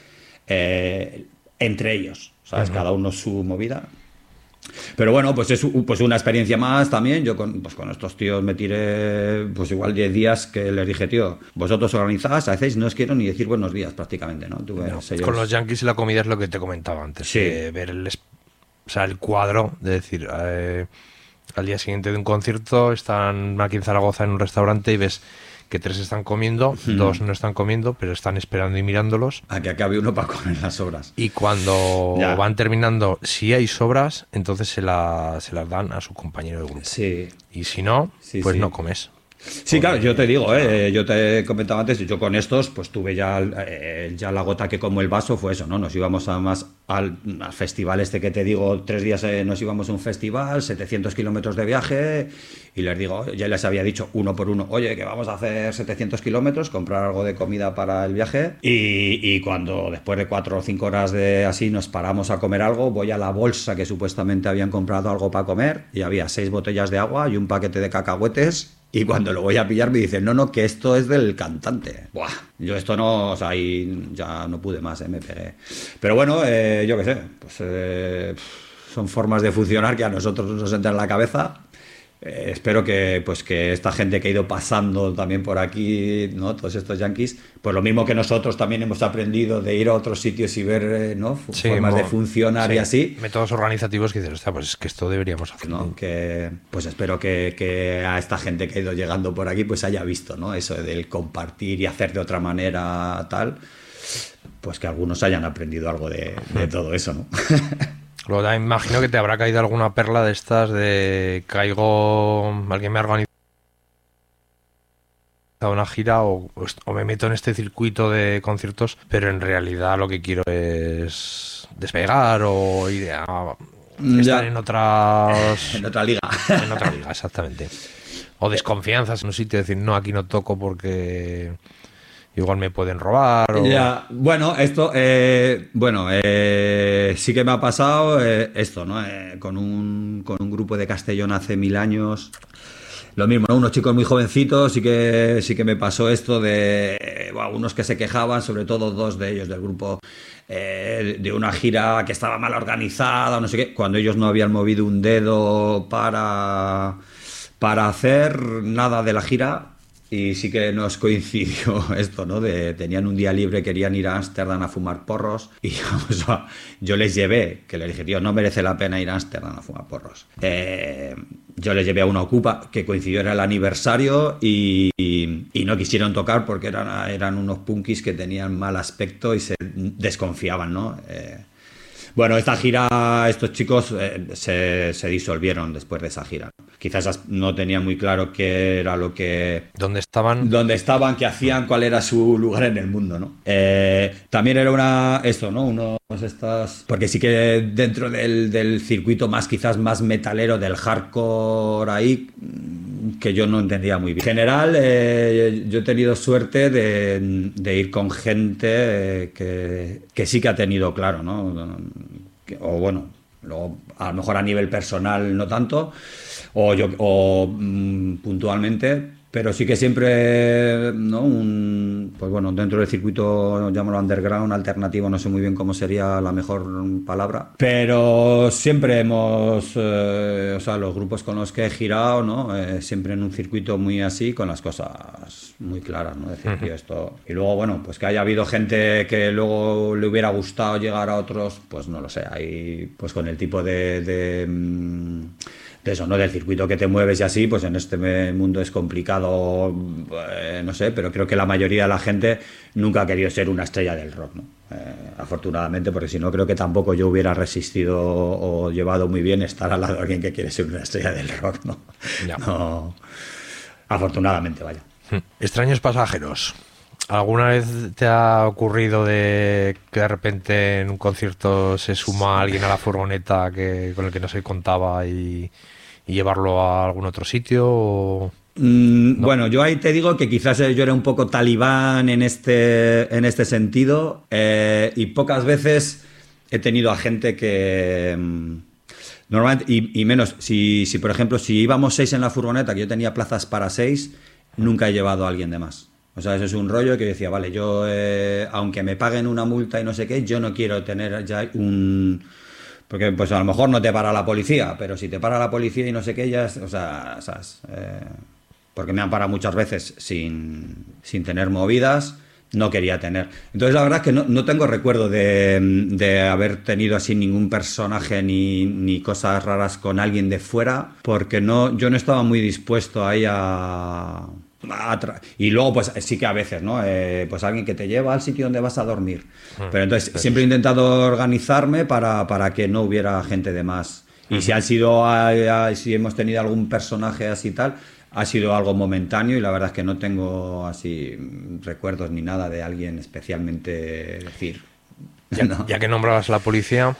entre ellos, ¿sabes? Cada uno su movida. Pero bueno, pues es pues una experiencia más también. Yo con estos tíos me tiré pues igual 10 días que les dije, tío, vosotros organizáis, hacéis, no os quiero ni decir buenos días prácticamente, ¿no? Con los Yankees y la comida es lo que te comentaba antes. Sí. Ver el cuadro, de decir, al día siguiente de un concierto están aquí en Zaragoza en un restaurante y ves que 3 están comiendo, 2 no están comiendo, pero están esperando y mirándolos. A que acabe uno para comer las sobras. Y cuando van terminando, si hay sobras, entonces se las dan a su compañero de grupo. Sí. Y si no, pues no comes. Sí, claro, yo te digo, yo te comentaba antes, yo con estos pues tuve ya la gota que como el vaso fue eso, ¿no? Nos íbamos además al festival este que te digo, 3 días nos íbamos a un festival, 700 kilómetros de viaje, y les digo, ya les había dicho uno por uno, oye, que vamos a hacer 700 kilómetros, comprar algo de comida para el viaje, y cuando después de 4 o 5 horas de así nos paramos a comer algo, voy a la bolsa que supuestamente habían comprado algo para comer, y había 6 botellas de agua y un paquete de cacahuetes. Y cuando lo voy a pillar me dicen, no, que esto es del cantante. Buah, yo esto no, o sea, ahí ya no pude más, me pegué. Pero bueno, yo qué sé, pues son formas de funcionar que a nosotros nos entran en la cabeza. Espero que esta gente que ha ido pasando también por aquí, ¿no? Todos estos yankees, pues lo mismo que nosotros también hemos aprendido de ir a otros sitios y ver, ¿no? Formas de funcionar y así. Métodos organizativos que dices, hostia, pues es que esto deberíamos hacer. ¿No? Que, pues espero que a esta gente que ha ido llegando por aquí pues haya visto, ¿no? Eso del compartir y hacer de otra manera tal, pues que algunos hayan aprendido algo de todo eso, ¿no? Luego también imagino que te habrá caído alguna perla de estas de alguien me ha organizado una gira o me meto en este circuito de conciertos, pero en realidad lo que quiero es despegar o ir a estar en otras... en otra liga. En otra liga, exactamente. O desconfianzas en un sitio, decir, no, aquí no toco porque... igual me pueden robar. Ya, bueno, esto, sí que me ha pasado esto, ¿no? Con un grupo de Castellón hace 1000 años. Lo mismo, ¿no? Unos chicos muy jovencitos, sí que me pasó esto de unos que se quejaban, sobre todo 2 de ellos del grupo, de una gira que estaba mal organizada, no sé qué, cuando ellos no habían movido un dedo para hacer nada de la gira. Y sí que nos coincidió esto, ¿no? Tenían un día libre, querían ir a Ámsterdam a fumar porros y yo les llevé, que les dije, tío, no merece la pena ir a Ámsterdam a fumar porros. Yo les llevé a una ocupa que coincidió, era el aniversario y no quisieron tocar porque eran unos punkis que tenían mal aspecto y se desconfiaban, ¿no? Bueno, esta gira, estos chicos se disolvieron después de esa gira. Quizás no tenían muy claro qué era lo que... ¿Dónde estaban, qué hacían, cuál era su lugar en el mundo, ¿no? También era porque sí que dentro del circuito quizás más metalero, del hardcore ahí, que yo no entendía muy bien. En general, yo he tenido suerte de ir con gente que sí que ha tenido claro, ¿no? O bueno, luego a lo mejor a nivel personal no tanto, puntualmente, pero sí que siempre, ¿no? Pues bueno, dentro del circuito, llámalo underground, alternativo, no sé muy bien cómo sería la mejor palabra, pero siempre hemos, los grupos con los que he girado, ¿no? Siempre en un circuito muy así, con las cosas muy claras, ¿no? Decir, tío, esto... Y luego, bueno, pues que haya habido gente que luego le hubiera gustado llegar a otros, pues no lo sé, ahí, pues con el tipo de eso, ¿no? Del circuito que te mueves y así, pues en este mundo es complicado, no sé, pero creo que la mayoría de la gente nunca ha querido ser una estrella del rock, ¿no? Afortunadamente, porque si no creo que tampoco yo hubiera resistido o llevado muy bien estar al lado de alguien que quiere ser una estrella del rock, ¿no? No, afortunadamente, vaya. Extraños pasajeros. ¿Alguna vez te ha ocurrido de que de repente en un concierto se suma alguien a la furgoneta con el que no se contaba y llevarlo a algún otro sitio? Bueno, yo ahí te digo que quizás yo era un poco talibán en este sentido, y pocas veces he tenido a gente que... normalmente, y menos, si por ejemplo, si íbamos 6 en la furgoneta, que yo tenía plazas para 6, nunca he llevado a alguien de más. O sea, eso es un rollo que decía, vale, yo, aunque me paguen una multa y no sé qué, yo no quiero tener ya un... Porque pues a lo mejor no te para la policía, pero si te para la policía y no sé qué, ya, o sea, ¿sabes? Porque me han parado muchas veces sin tener movidas, no quería tener. Entonces la verdad es que no tengo recuerdo de haber tenido así ningún personaje ni cosas raras con alguien de fuera, porque yo no estaba muy dispuesto ahí y luego pues sí que a veces, ¿no? Pues alguien que te lleva al sitio donde vas a dormir. Pero entonces siempre he intentado organizarme para que no hubiera gente de más. Y si si hemos tenido algún personaje así tal, ha sido algo momentáneo, y la verdad es que no tengo así recuerdos ni nada de alguien especialmente decir. Ya que nombrabas la policía,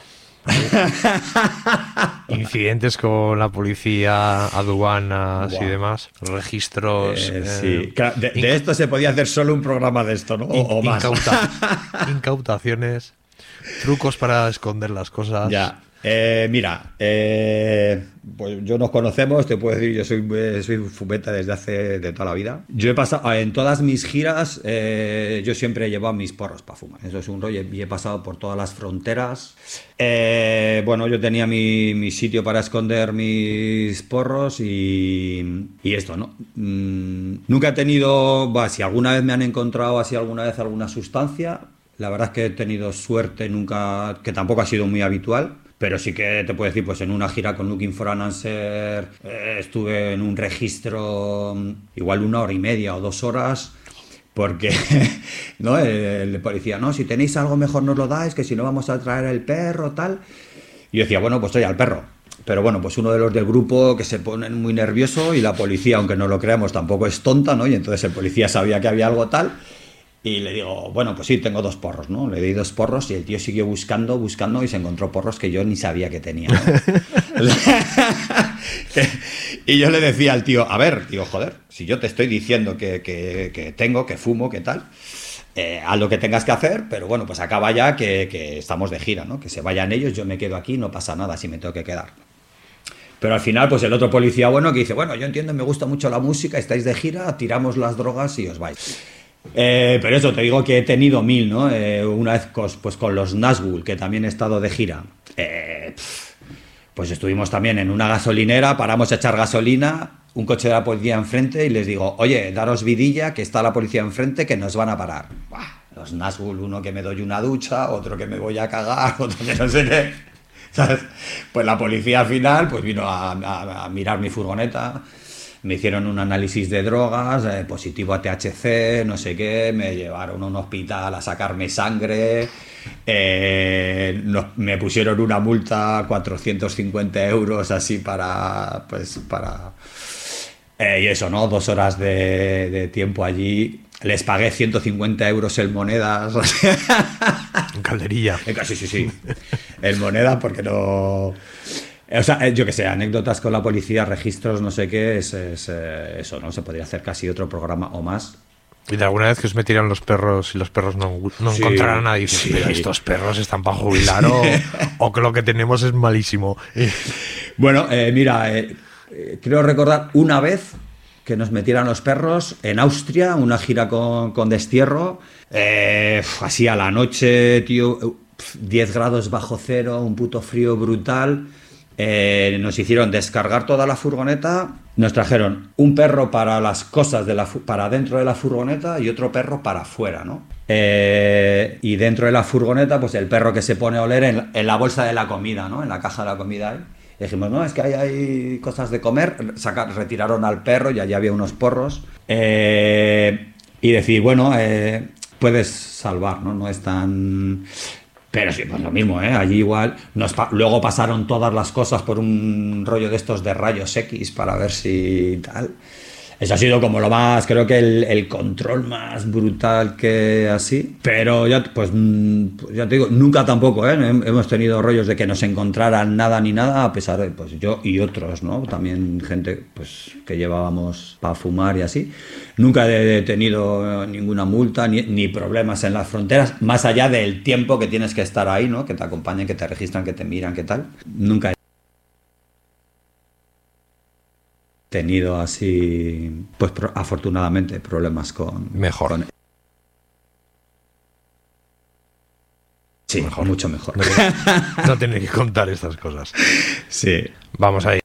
incidentes con la policía, aduanas y demás, registros. Sí, claro, de esto se podía hacer solo un programa de esto, ¿no? O más. Incautaciones, trucos para esconder las cosas. Ya. Mira, pues yo nos conocemos, te puedo decir, yo soy fumeta de toda la vida. Yo he pasado, en todas mis giras, yo siempre he llevado mis porros para fumar. Eso es un rollo, y he pasado por todas las fronteras. Bueno, yo tenía mi sitio para esconder mis porros y esto, ¿no? Nunca he tenido, si alguna vez me han encontrado así alguna sustancia, la verdad es que he tenido suerte, nunca, que tampoco ha sido muy habitual. Pero sí que te puedo decir, pues en una gira con Looking for an Answer estuve en un registro igual 1 hora y media o 2 horas, porque ¿no? El policía, no, si tenéis algo mejor nos lo dais, que si no vamos a traer el perro, tal. Y yo decía, bueno, pues estoy al perro. Pero bueno, pues uno de los del grupo que se ponen muy nervioso, y la policía, aunque no lo creamos, tampoco es tonta, ¿no? Y entonces el policía sabía que había algo tal. Y le digo, bueno, pues sí, tengo 2 porros, ¿no? Le di 2 porros y el tío siguió buscando y se encontró porros que yo ni sabía que tenía, ¿no? Y yo le decía al tío, a ver, digo, joder, si yo te estoy diciendo que tengo, que fumo, que tal, haz lo que tengas que hacer, pero bueno, pues acaba ya que estamos de gira, ¿no? Que se vayan ellos, yo me quedo aquí, no pasa nada si me tengo que quedar. Pero al final, pues el otro policía bueno que dice, bueno, yo entiendo, me gusta mucho la música, estáis de gira, tiramos las drogas y os vais. Pero eso, te digo que he tenido 1000, ¿no? Una vez pues con los Nazgûl, que también he estado de gira, pues estuvimos también en una gasolinera, paramos a echar gasolina, un coche de la policía enfrente, y les digo, oye, daros vidilla, que está la policía enfrente, que nos van a parar. Buah, los Nazgûl, uno que me doy una ducha, otro que me voy a cagar, otro que no sé qué, ¿sabes? Pues la policía al final pues vino a mirar mi furgoneta. Me hicieron un análisis de drogas, positivo a THC, no sé qué, me llevaron a un hospital a sacarme sangre, me pusieron una multa, 450 euros así para y eso, ¿no? 2 horas de tiempo allí. Les pagué 150 euros en monedas. En calderilla. Sí. En monedas, porque no... O sea, yo qué sé, anécdotas con la policía, registros, no sé qué, es eso, ¿no? Se podría hacer casi otro programa o más. Y de alguna vez que os metieran los perros y los perros no Sí, encontraran a nadie, sí. pero estos perros están para jubilar o que lo que tenemos es malísimo. Bueno, mira, creo recordar una vez que nos metieran los perros en Austria, una gira con Destierro, así a la noche, tío, 10 grados bajo cero, un puto frío brutal. Nos hicieron descargar toda la furgoneta, nos trajeron un perro para las cosas para dentro de la furgoneta y otro perro para afuera, ¿no? Y dentro de la furgoneta, pues el perro que se pone a oler en la bolsa de la comida, ¿no? En la caja de la comida. Y dijimos, no, es que hay cosas de comer. Retiraron al perro y allí había unos porros. Y decir, bueno, puedes salvar, ¿no? No es tan... Pero sí, pues lo mismo, allí igual. Luego pasaron todas las cosas por un rollo de estos de rayos X para ver si tal. Eso ha sido como lo más, creo que el control más brutal que así. Pero ya, pues, ya te digo, nunca tampoco, hemos tenido rollos de que no se encontraran nada ni nada, a pesar de, pues, yo y otros, ¿no? También gente, pues, que llevábamos para fumar y así. Nunca he tenido ninguna multa ni problemas en las fronteras, más allá del tiempo que tienes que estar ahí, ¿no? Que te acompañen, que te registran, que te miran, que tal. Nunca he tenido así, pues afortunadamente, problemas con... Mejor. Sí, mejor. Mucho mejor. No tener que contar estas cosas. Sí. Vamos a ir.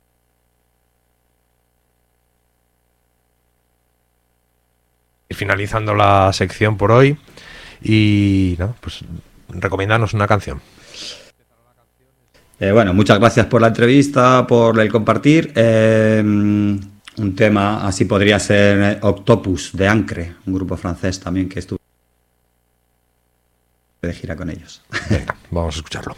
Finalizando la sección por hoy. Y nada, pues recomiéndanos una canción. Bueno, muchas gracias por la entrevista, por el compartir. Un tema así podría ser Octopus de Ancre, un grupo francés también que estuve de gira con ellos. Venga, vamos a escucharlo.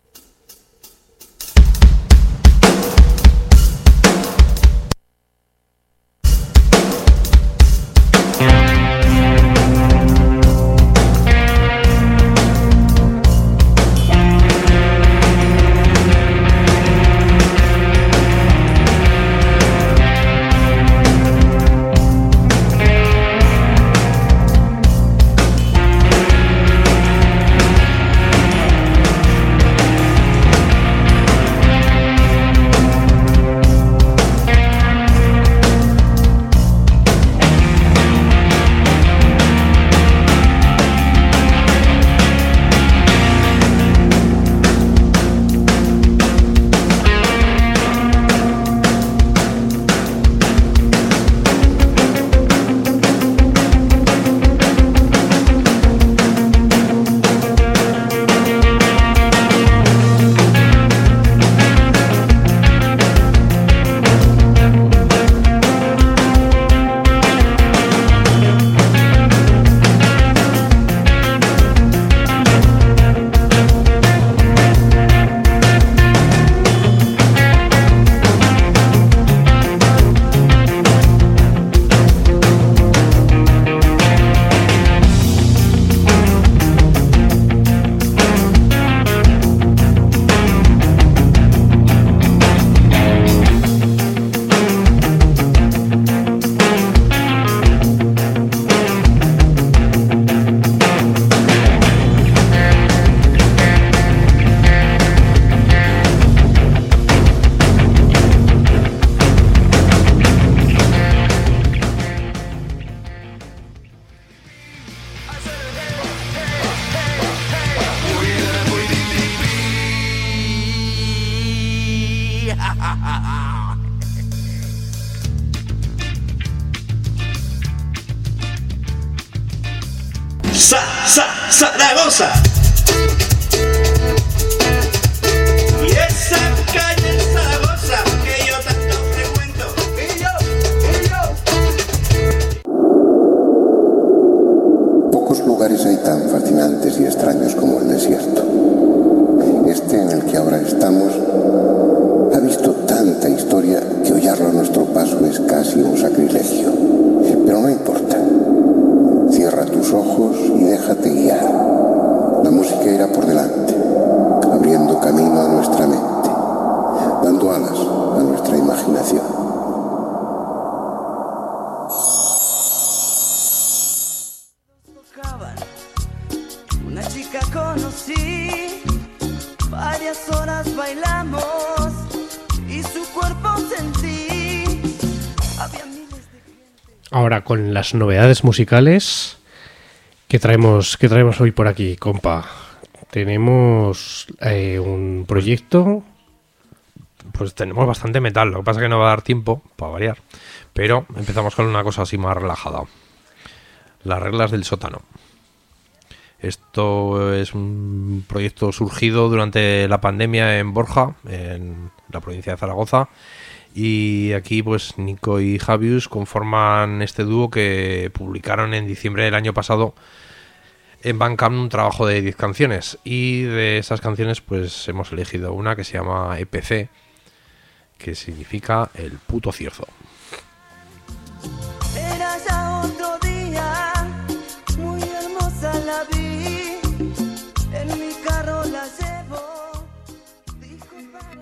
Zaragoza. Y esa calle en Zaragoza que yo tanto frecuento. Pocos lugares hay tan fascinantes y extraños como el desierto. Este en el que ahora estamos ha visto tanta historia que hollarlo a nuestro paso es casi un sacrilegio. Pero no importa. Cierra tus ojos y déjate guiar. La música irá por delante, abriendo camino a nuestra mente, dando alas a nuestra imaginación. Una chica conocí, varias horas bailamos y su cuerpo sentí. Había miles de gente. Ahora con las novedades musicales que traemos hoy por aquí, compa. Tenemos un proyecto. Pues tenemos bastante metal, lo que pasa es que no va a dar tiempo para variar. Pero empezamos con una cosa así más relajada. Las reglas del sótano. Esto es un proyecto surgido durante la pandemia en Borja, en la provincia de Zaragoza. Y aquí pues Nico y Javius conforman este dúo que publicaron en diciembre del año pasado en Bandcamp un trabajo de 10 canciones. Y de esas canciones pues hemos elegido una que se llama EPC, que significa el puto cierzo. la vi, en mi carro la llevo, dijo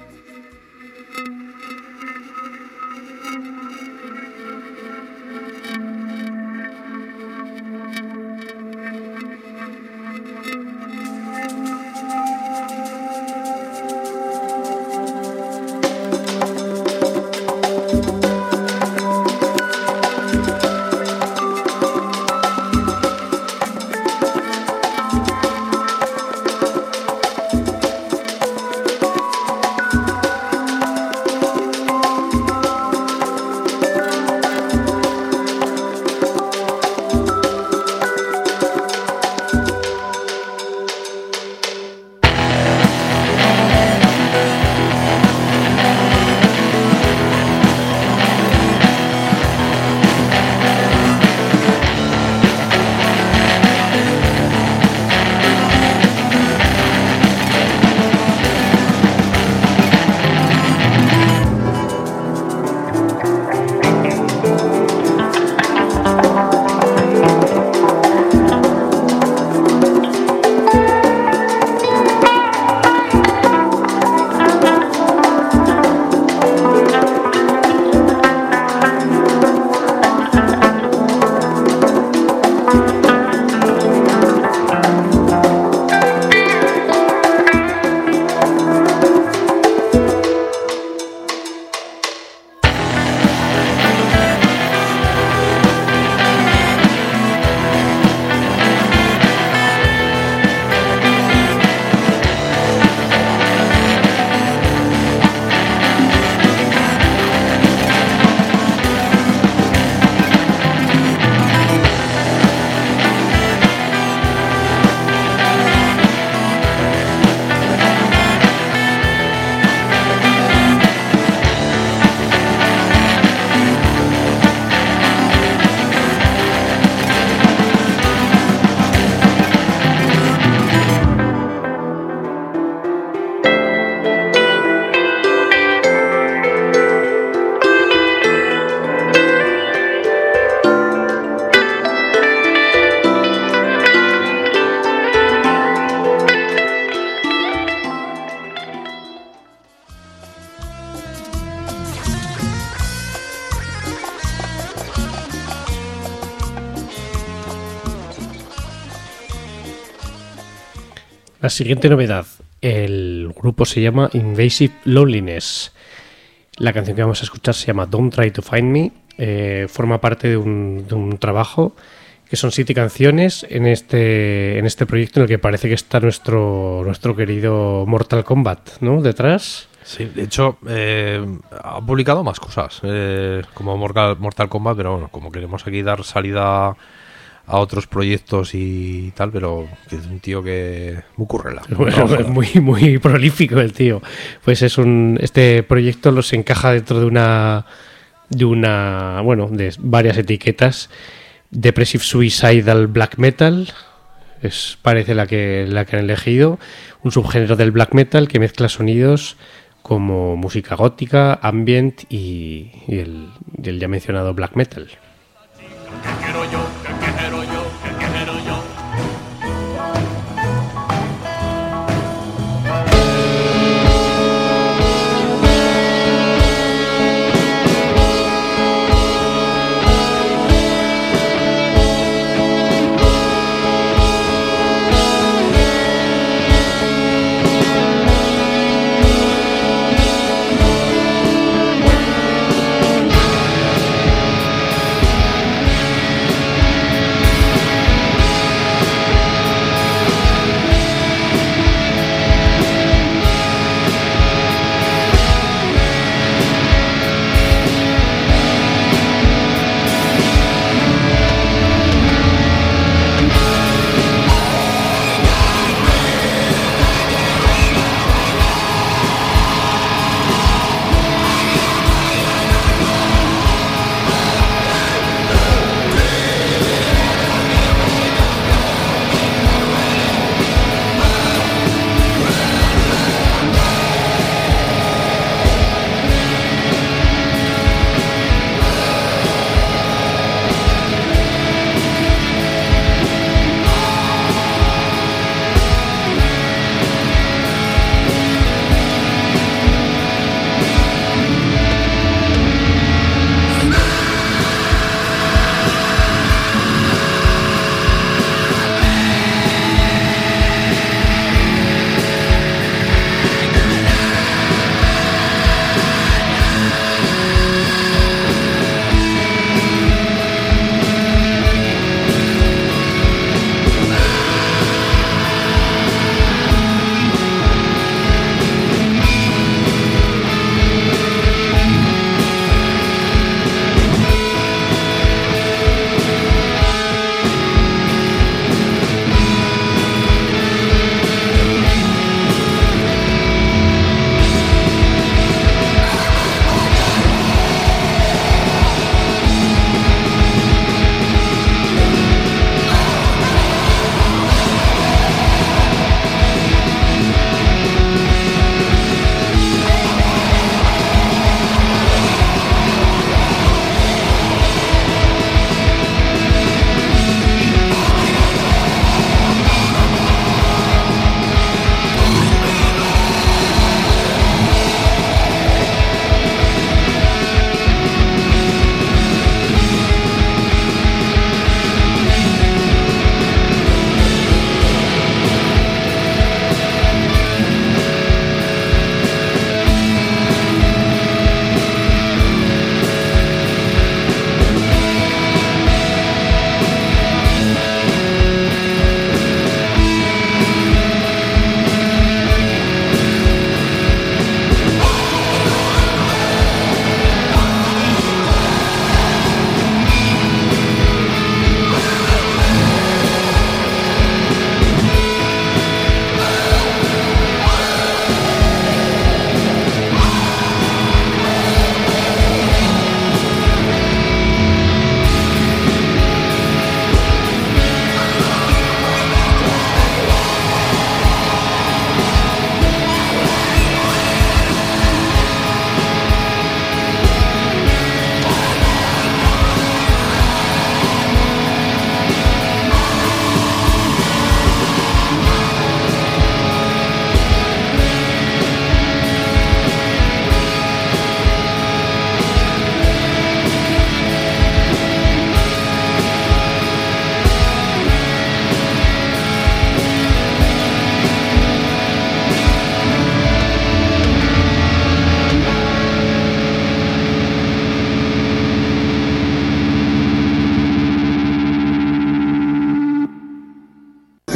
La siguiente novedad, el grupo se llama Invasive Loneliness. La canción que vamos a escuchar se llama Don't Try to Find Me. Forma parte de un trabajo que son 7 canciones en este proyecto en el que parece que está nuestro querido Mortal Kombat, ¿no? Detrás. Sí, de hecho ha publicado más cosas como Mortal Kombat, pero bueno, como queremos aquí dar salida a otros proyectos y tal, pero que es un tío que muy currela. Bueno, es muy prolífico el tío. Pues este proyecto los encaja dentro de una de varias etiquetas. Depressive Suicidal Black Metal parece la que han elegido, un subgénero del black metal que mezcla sonidos como música gótica, ambient y el ya mencionado black metal.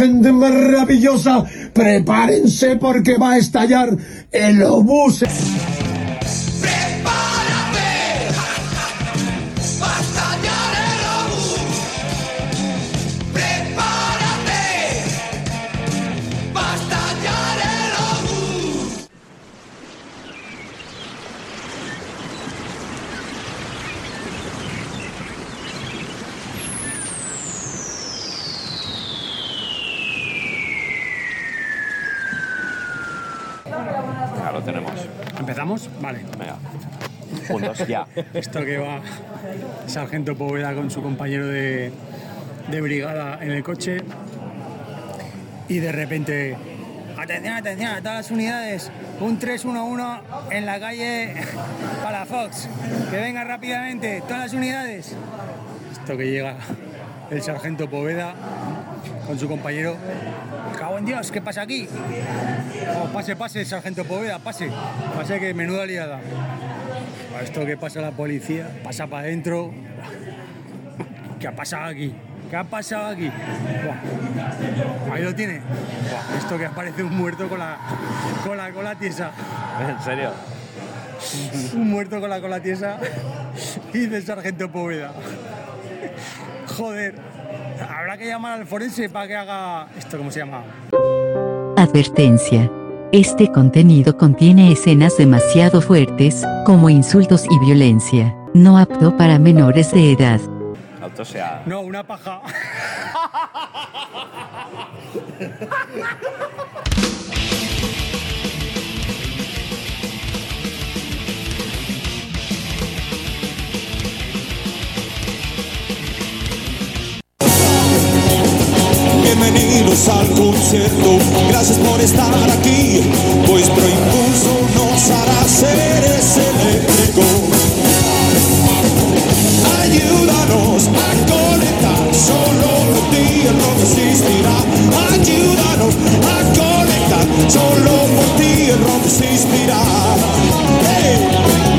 gente maravillosa, prepárense porque va a estallar el obús. Ya lo tenemos. ¿Empezamos? Vale. Venga. 1, 2, ya. Esto que va Sargento Poveda con su compañero de brigada en el coche y de repente... Atención, atención a todas las unidades. Un 311 en la calle Palafox. Que venga rápidamente, todas las unidades. Esto que llega el Sargento Poveda con su compañero. ¡Cago en Dios! ¿Qué pasa aquí? Oh, pase, pase, Sargento Poveda, pase. Pase que menuda liada. Esto que pasa la policía, pasa para adentro. ¿Qué ha pasado aquí? ¿Qué ha pasado aquí? Buah. Ahí lo tiene. Buah. Esto que aparece un muerto con la cola tiesa. ¿En serio? Un muerto con la cola tiesa y dice el Sargento Poveda. Joder, habrá que llamar al forense para que haga... ¿Esto cómo se llama? Advertencia. Este contenido contiene escenas demasiado fuertes, como insultos y violencia, no apto para menores de edad. Autosea. No, una paja. Bienvenidos al concierto, gracias por estar aquí. Vuestro impulso nos hará seres eléctricos. Ayúdanos a conectar, solo por ti el rock existirá. Ayúdanos a conectar, solo por ti el rock existirá. ¡Hey!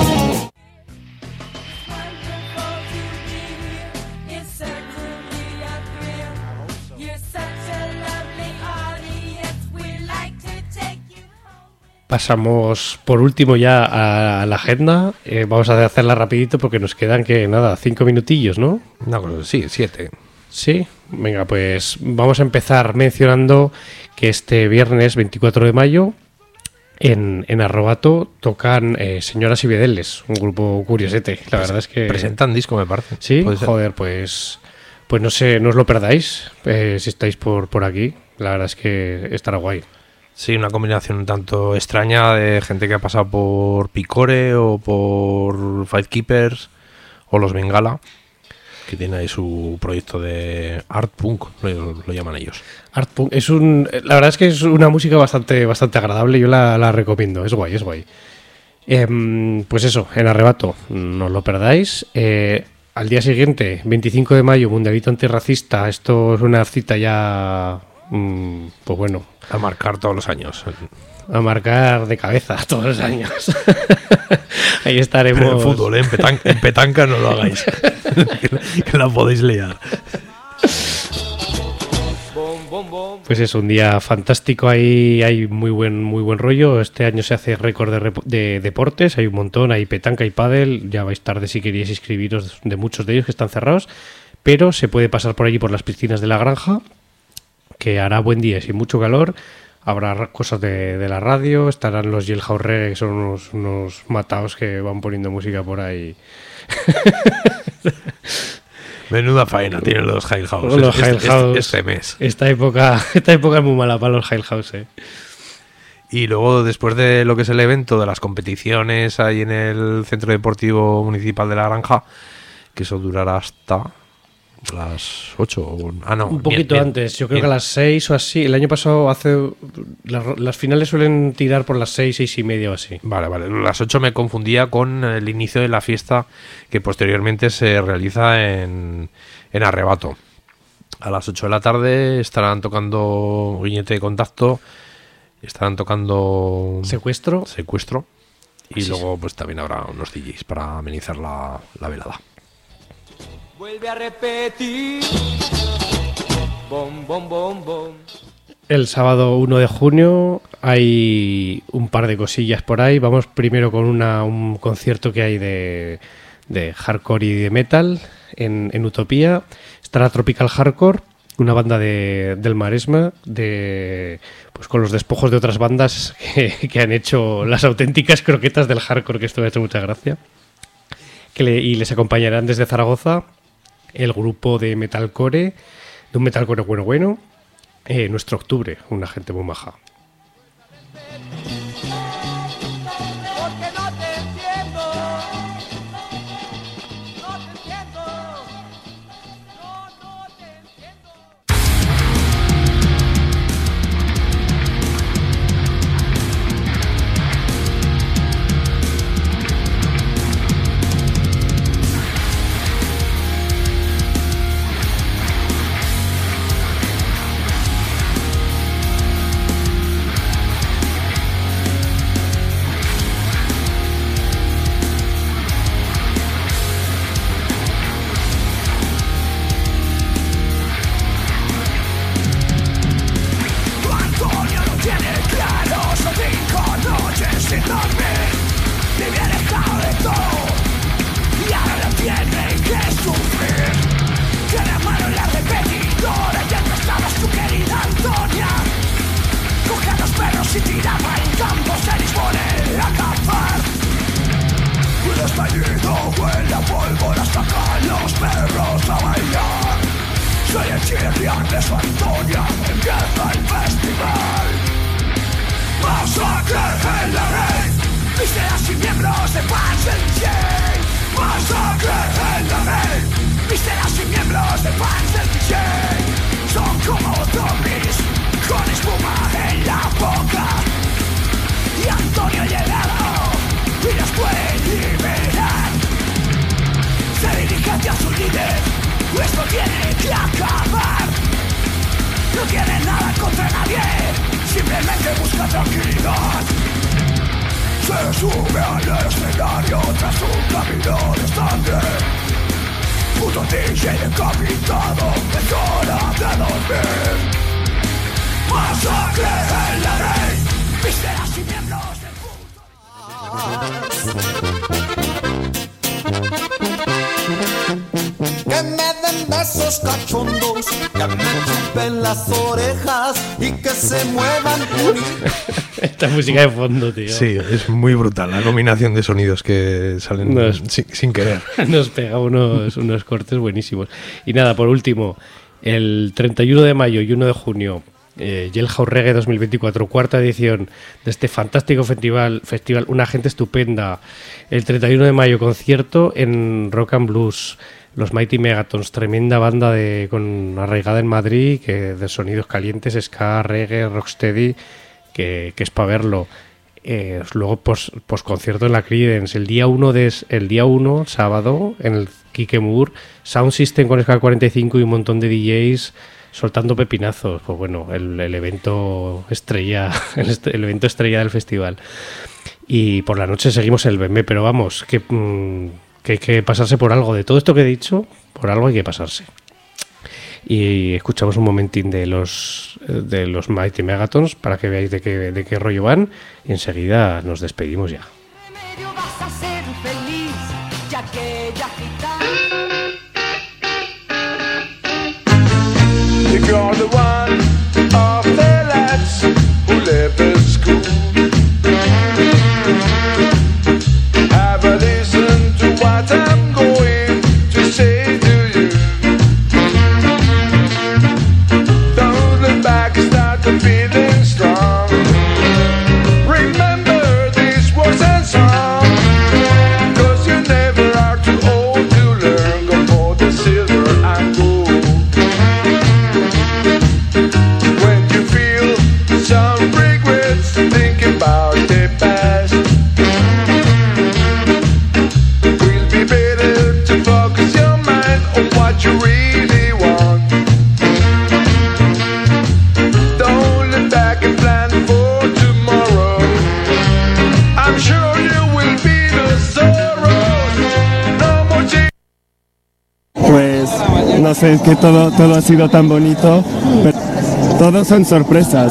Pasamos por último ya a la agenda. Vamos a hacerla rapidito porque nos quedan que nada, 5 minutillos, ¿no? No, sí, 7. Sí, venga, pues vamos a empezar mencionando que este viernes 24 de mayo en Arrobato tocan Señoras y Bedeles, un grupo curiosete. La verdad es que... Presentan disco, me parece. Sí, joder, pues no sé, no os lo perdáis si estáis por aquí. La verdad es que estará guay. Sí, una combinación un tanto extraña de gente que ha pasado por Picore o por Five Keepers o los Bengala, que tiene ahí su proyecto de art punk, lo llaman ellos. Art punk la verdad es que es una música bastante agradable, yo la recomiendo, es guay. Pues eso, en Arrebato, no os lo perdáis. Al día siguiente, 25 de mayo, Mundialito Antirracista, esto es una cita ya... pues bueno, a marcar todos los años. A marcar de cabeza todos los años. Ahí estaremos. Pero en fútbol, en petanca no lo hagáis. que la podéis liar. Pues es un día fantástico, hay muy buen rollo. Este año se hace récord de deportes, hay un montón, hay petanca y pádel. Ya vais tarde si queréis inscribiros de muchos de ellos que están cerrados, pero se puede pasar por allí por las piscinas de la granja, que hará buen día, sin mucho calor. Habrá cosas de la radio, estarán los Jailhouse Reggae, que son unos mataos que van poniendo música por ahí. Menuda faena tienen los Jailhouse. Los Jailhouse este mes. Esta época es muy mala para los Jailhouse. Y luego, después de lo que es el evento, de las competiciones ahí en el Centro Deportivo Municipal de la Granja, que eso durará hasta... las 8 un poquito antes, yo creo que a las 6 o así. El año pasado las finales suelen tirar por las 6 y media o así. Vale, las 8 me confundía con el inicio de la fiesta que posteriormente se realiza en Arrebato. A las 8 de la tarde estarán tocando Guiñete de Contacto, estarán tocando Secuestro y sí, luego pues también habrá unos DJs para amenizar la velada. Vuelve a repetir El sábado 1 de junio hay un par de cosillas por ahí. Vamos primero con un concierto que hay de hardcore y de metal en Utopía. Estará Tropical Hardcore, una banda del Maresma, pues con los despojos de otras bandas que han hecho las auténticas croquetas del hardcore, que esto me ha hecho mucha gracia. Y les acompañarán desde Zaragoza el grupo de metalcore, de un metalcore bueno, Nuestro Octubre, una gente muy maja. Que me den besos cachondos, que me chupen las orejas y que se muevan Esta música de fondo, tío. Sí, es muy brutal la combinación de sonidos que salen sin querer. Nos pega unos cortes buenísimos. Y nada, por último, el 31 de mayo y 1 de junio, Jailhouse Reggae 2024, cuarta edición de este fantástico festival, una gente estupenda. El 31 de mayo, concierto en Rock and Blues, los Mighty Megatons, tremenda banda con arraigada en Madrid, que de sonidos calientes, ska, reggae, rocksteady, que es para verlo. Luego concierto en la Creedence el día 1 sábado en el Kikemur, Sound System con SK45 y un montón de DJs soltando pepinazos. Pues bueno, el evento estrella, el evento estrella del festival. Y por la noche seguimos el BM, pero vamos, que hay que pasarse por algo. De todo esto que he dicho, por algo hay que pasarse. Y escuchamos un momentín de los Mighty Megatons para que veáis de qué rollo van, y enseguida nos despedimos ya. vas a ser feliz, ya que ya You're the one of the lads who left the school. Have a listen to what I'm going to say to you. Don't look back, start to feeling strong. Remember these words and songs, 'cause you never are too old to learn. Go for the silver and gold. Some regrets thinking about the past. Will be better to focus your mind on what you really want. Don't let that no sé, es que todo ha sido tan bonito, pero todos son sorpresas.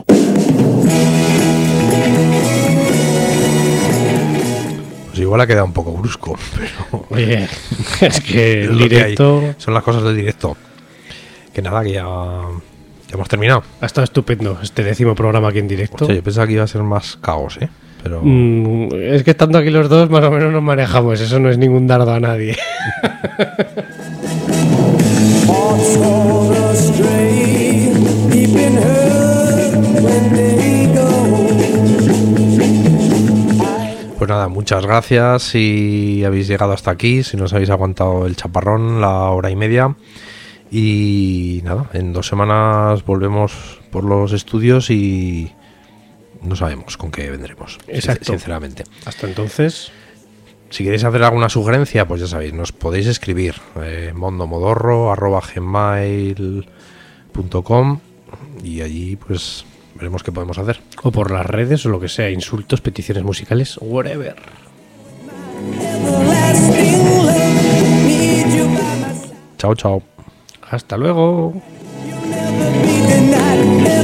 Pues igual ha quedado un poco brusco, pero... Oye, es que el lo que directo... hay. Son las cosas del directo. Que nada, que ya hemos terminado. Ha estado estupendo este 10º programa aquí en directo. O sea, yo pensaba que iba a ser más caos, ¿eh? Pero... es que estando aquí los dos más o menos nos manejamos. Eso no es ningún dardo a nadie. Pues nada, muchas gracias si habéis llegado hasta aquí, si nos habéis aguantado el chaparrón, la hora y media. Y nada, en 2 semanas volvemos por los estudios y no sabemos con qué vendremos. Exacto. Sinceramente. Hasta entonces... Si queréis hacer alguna sugerencia, pues ya sabéis, nos podéis escribir mondomodorro@gmail.com y allí pues veremos qué podemos hacer. O por las redes o lo que sea, insultos, peticiones musicales, whatever. Chao, chao. Hasta luego. Never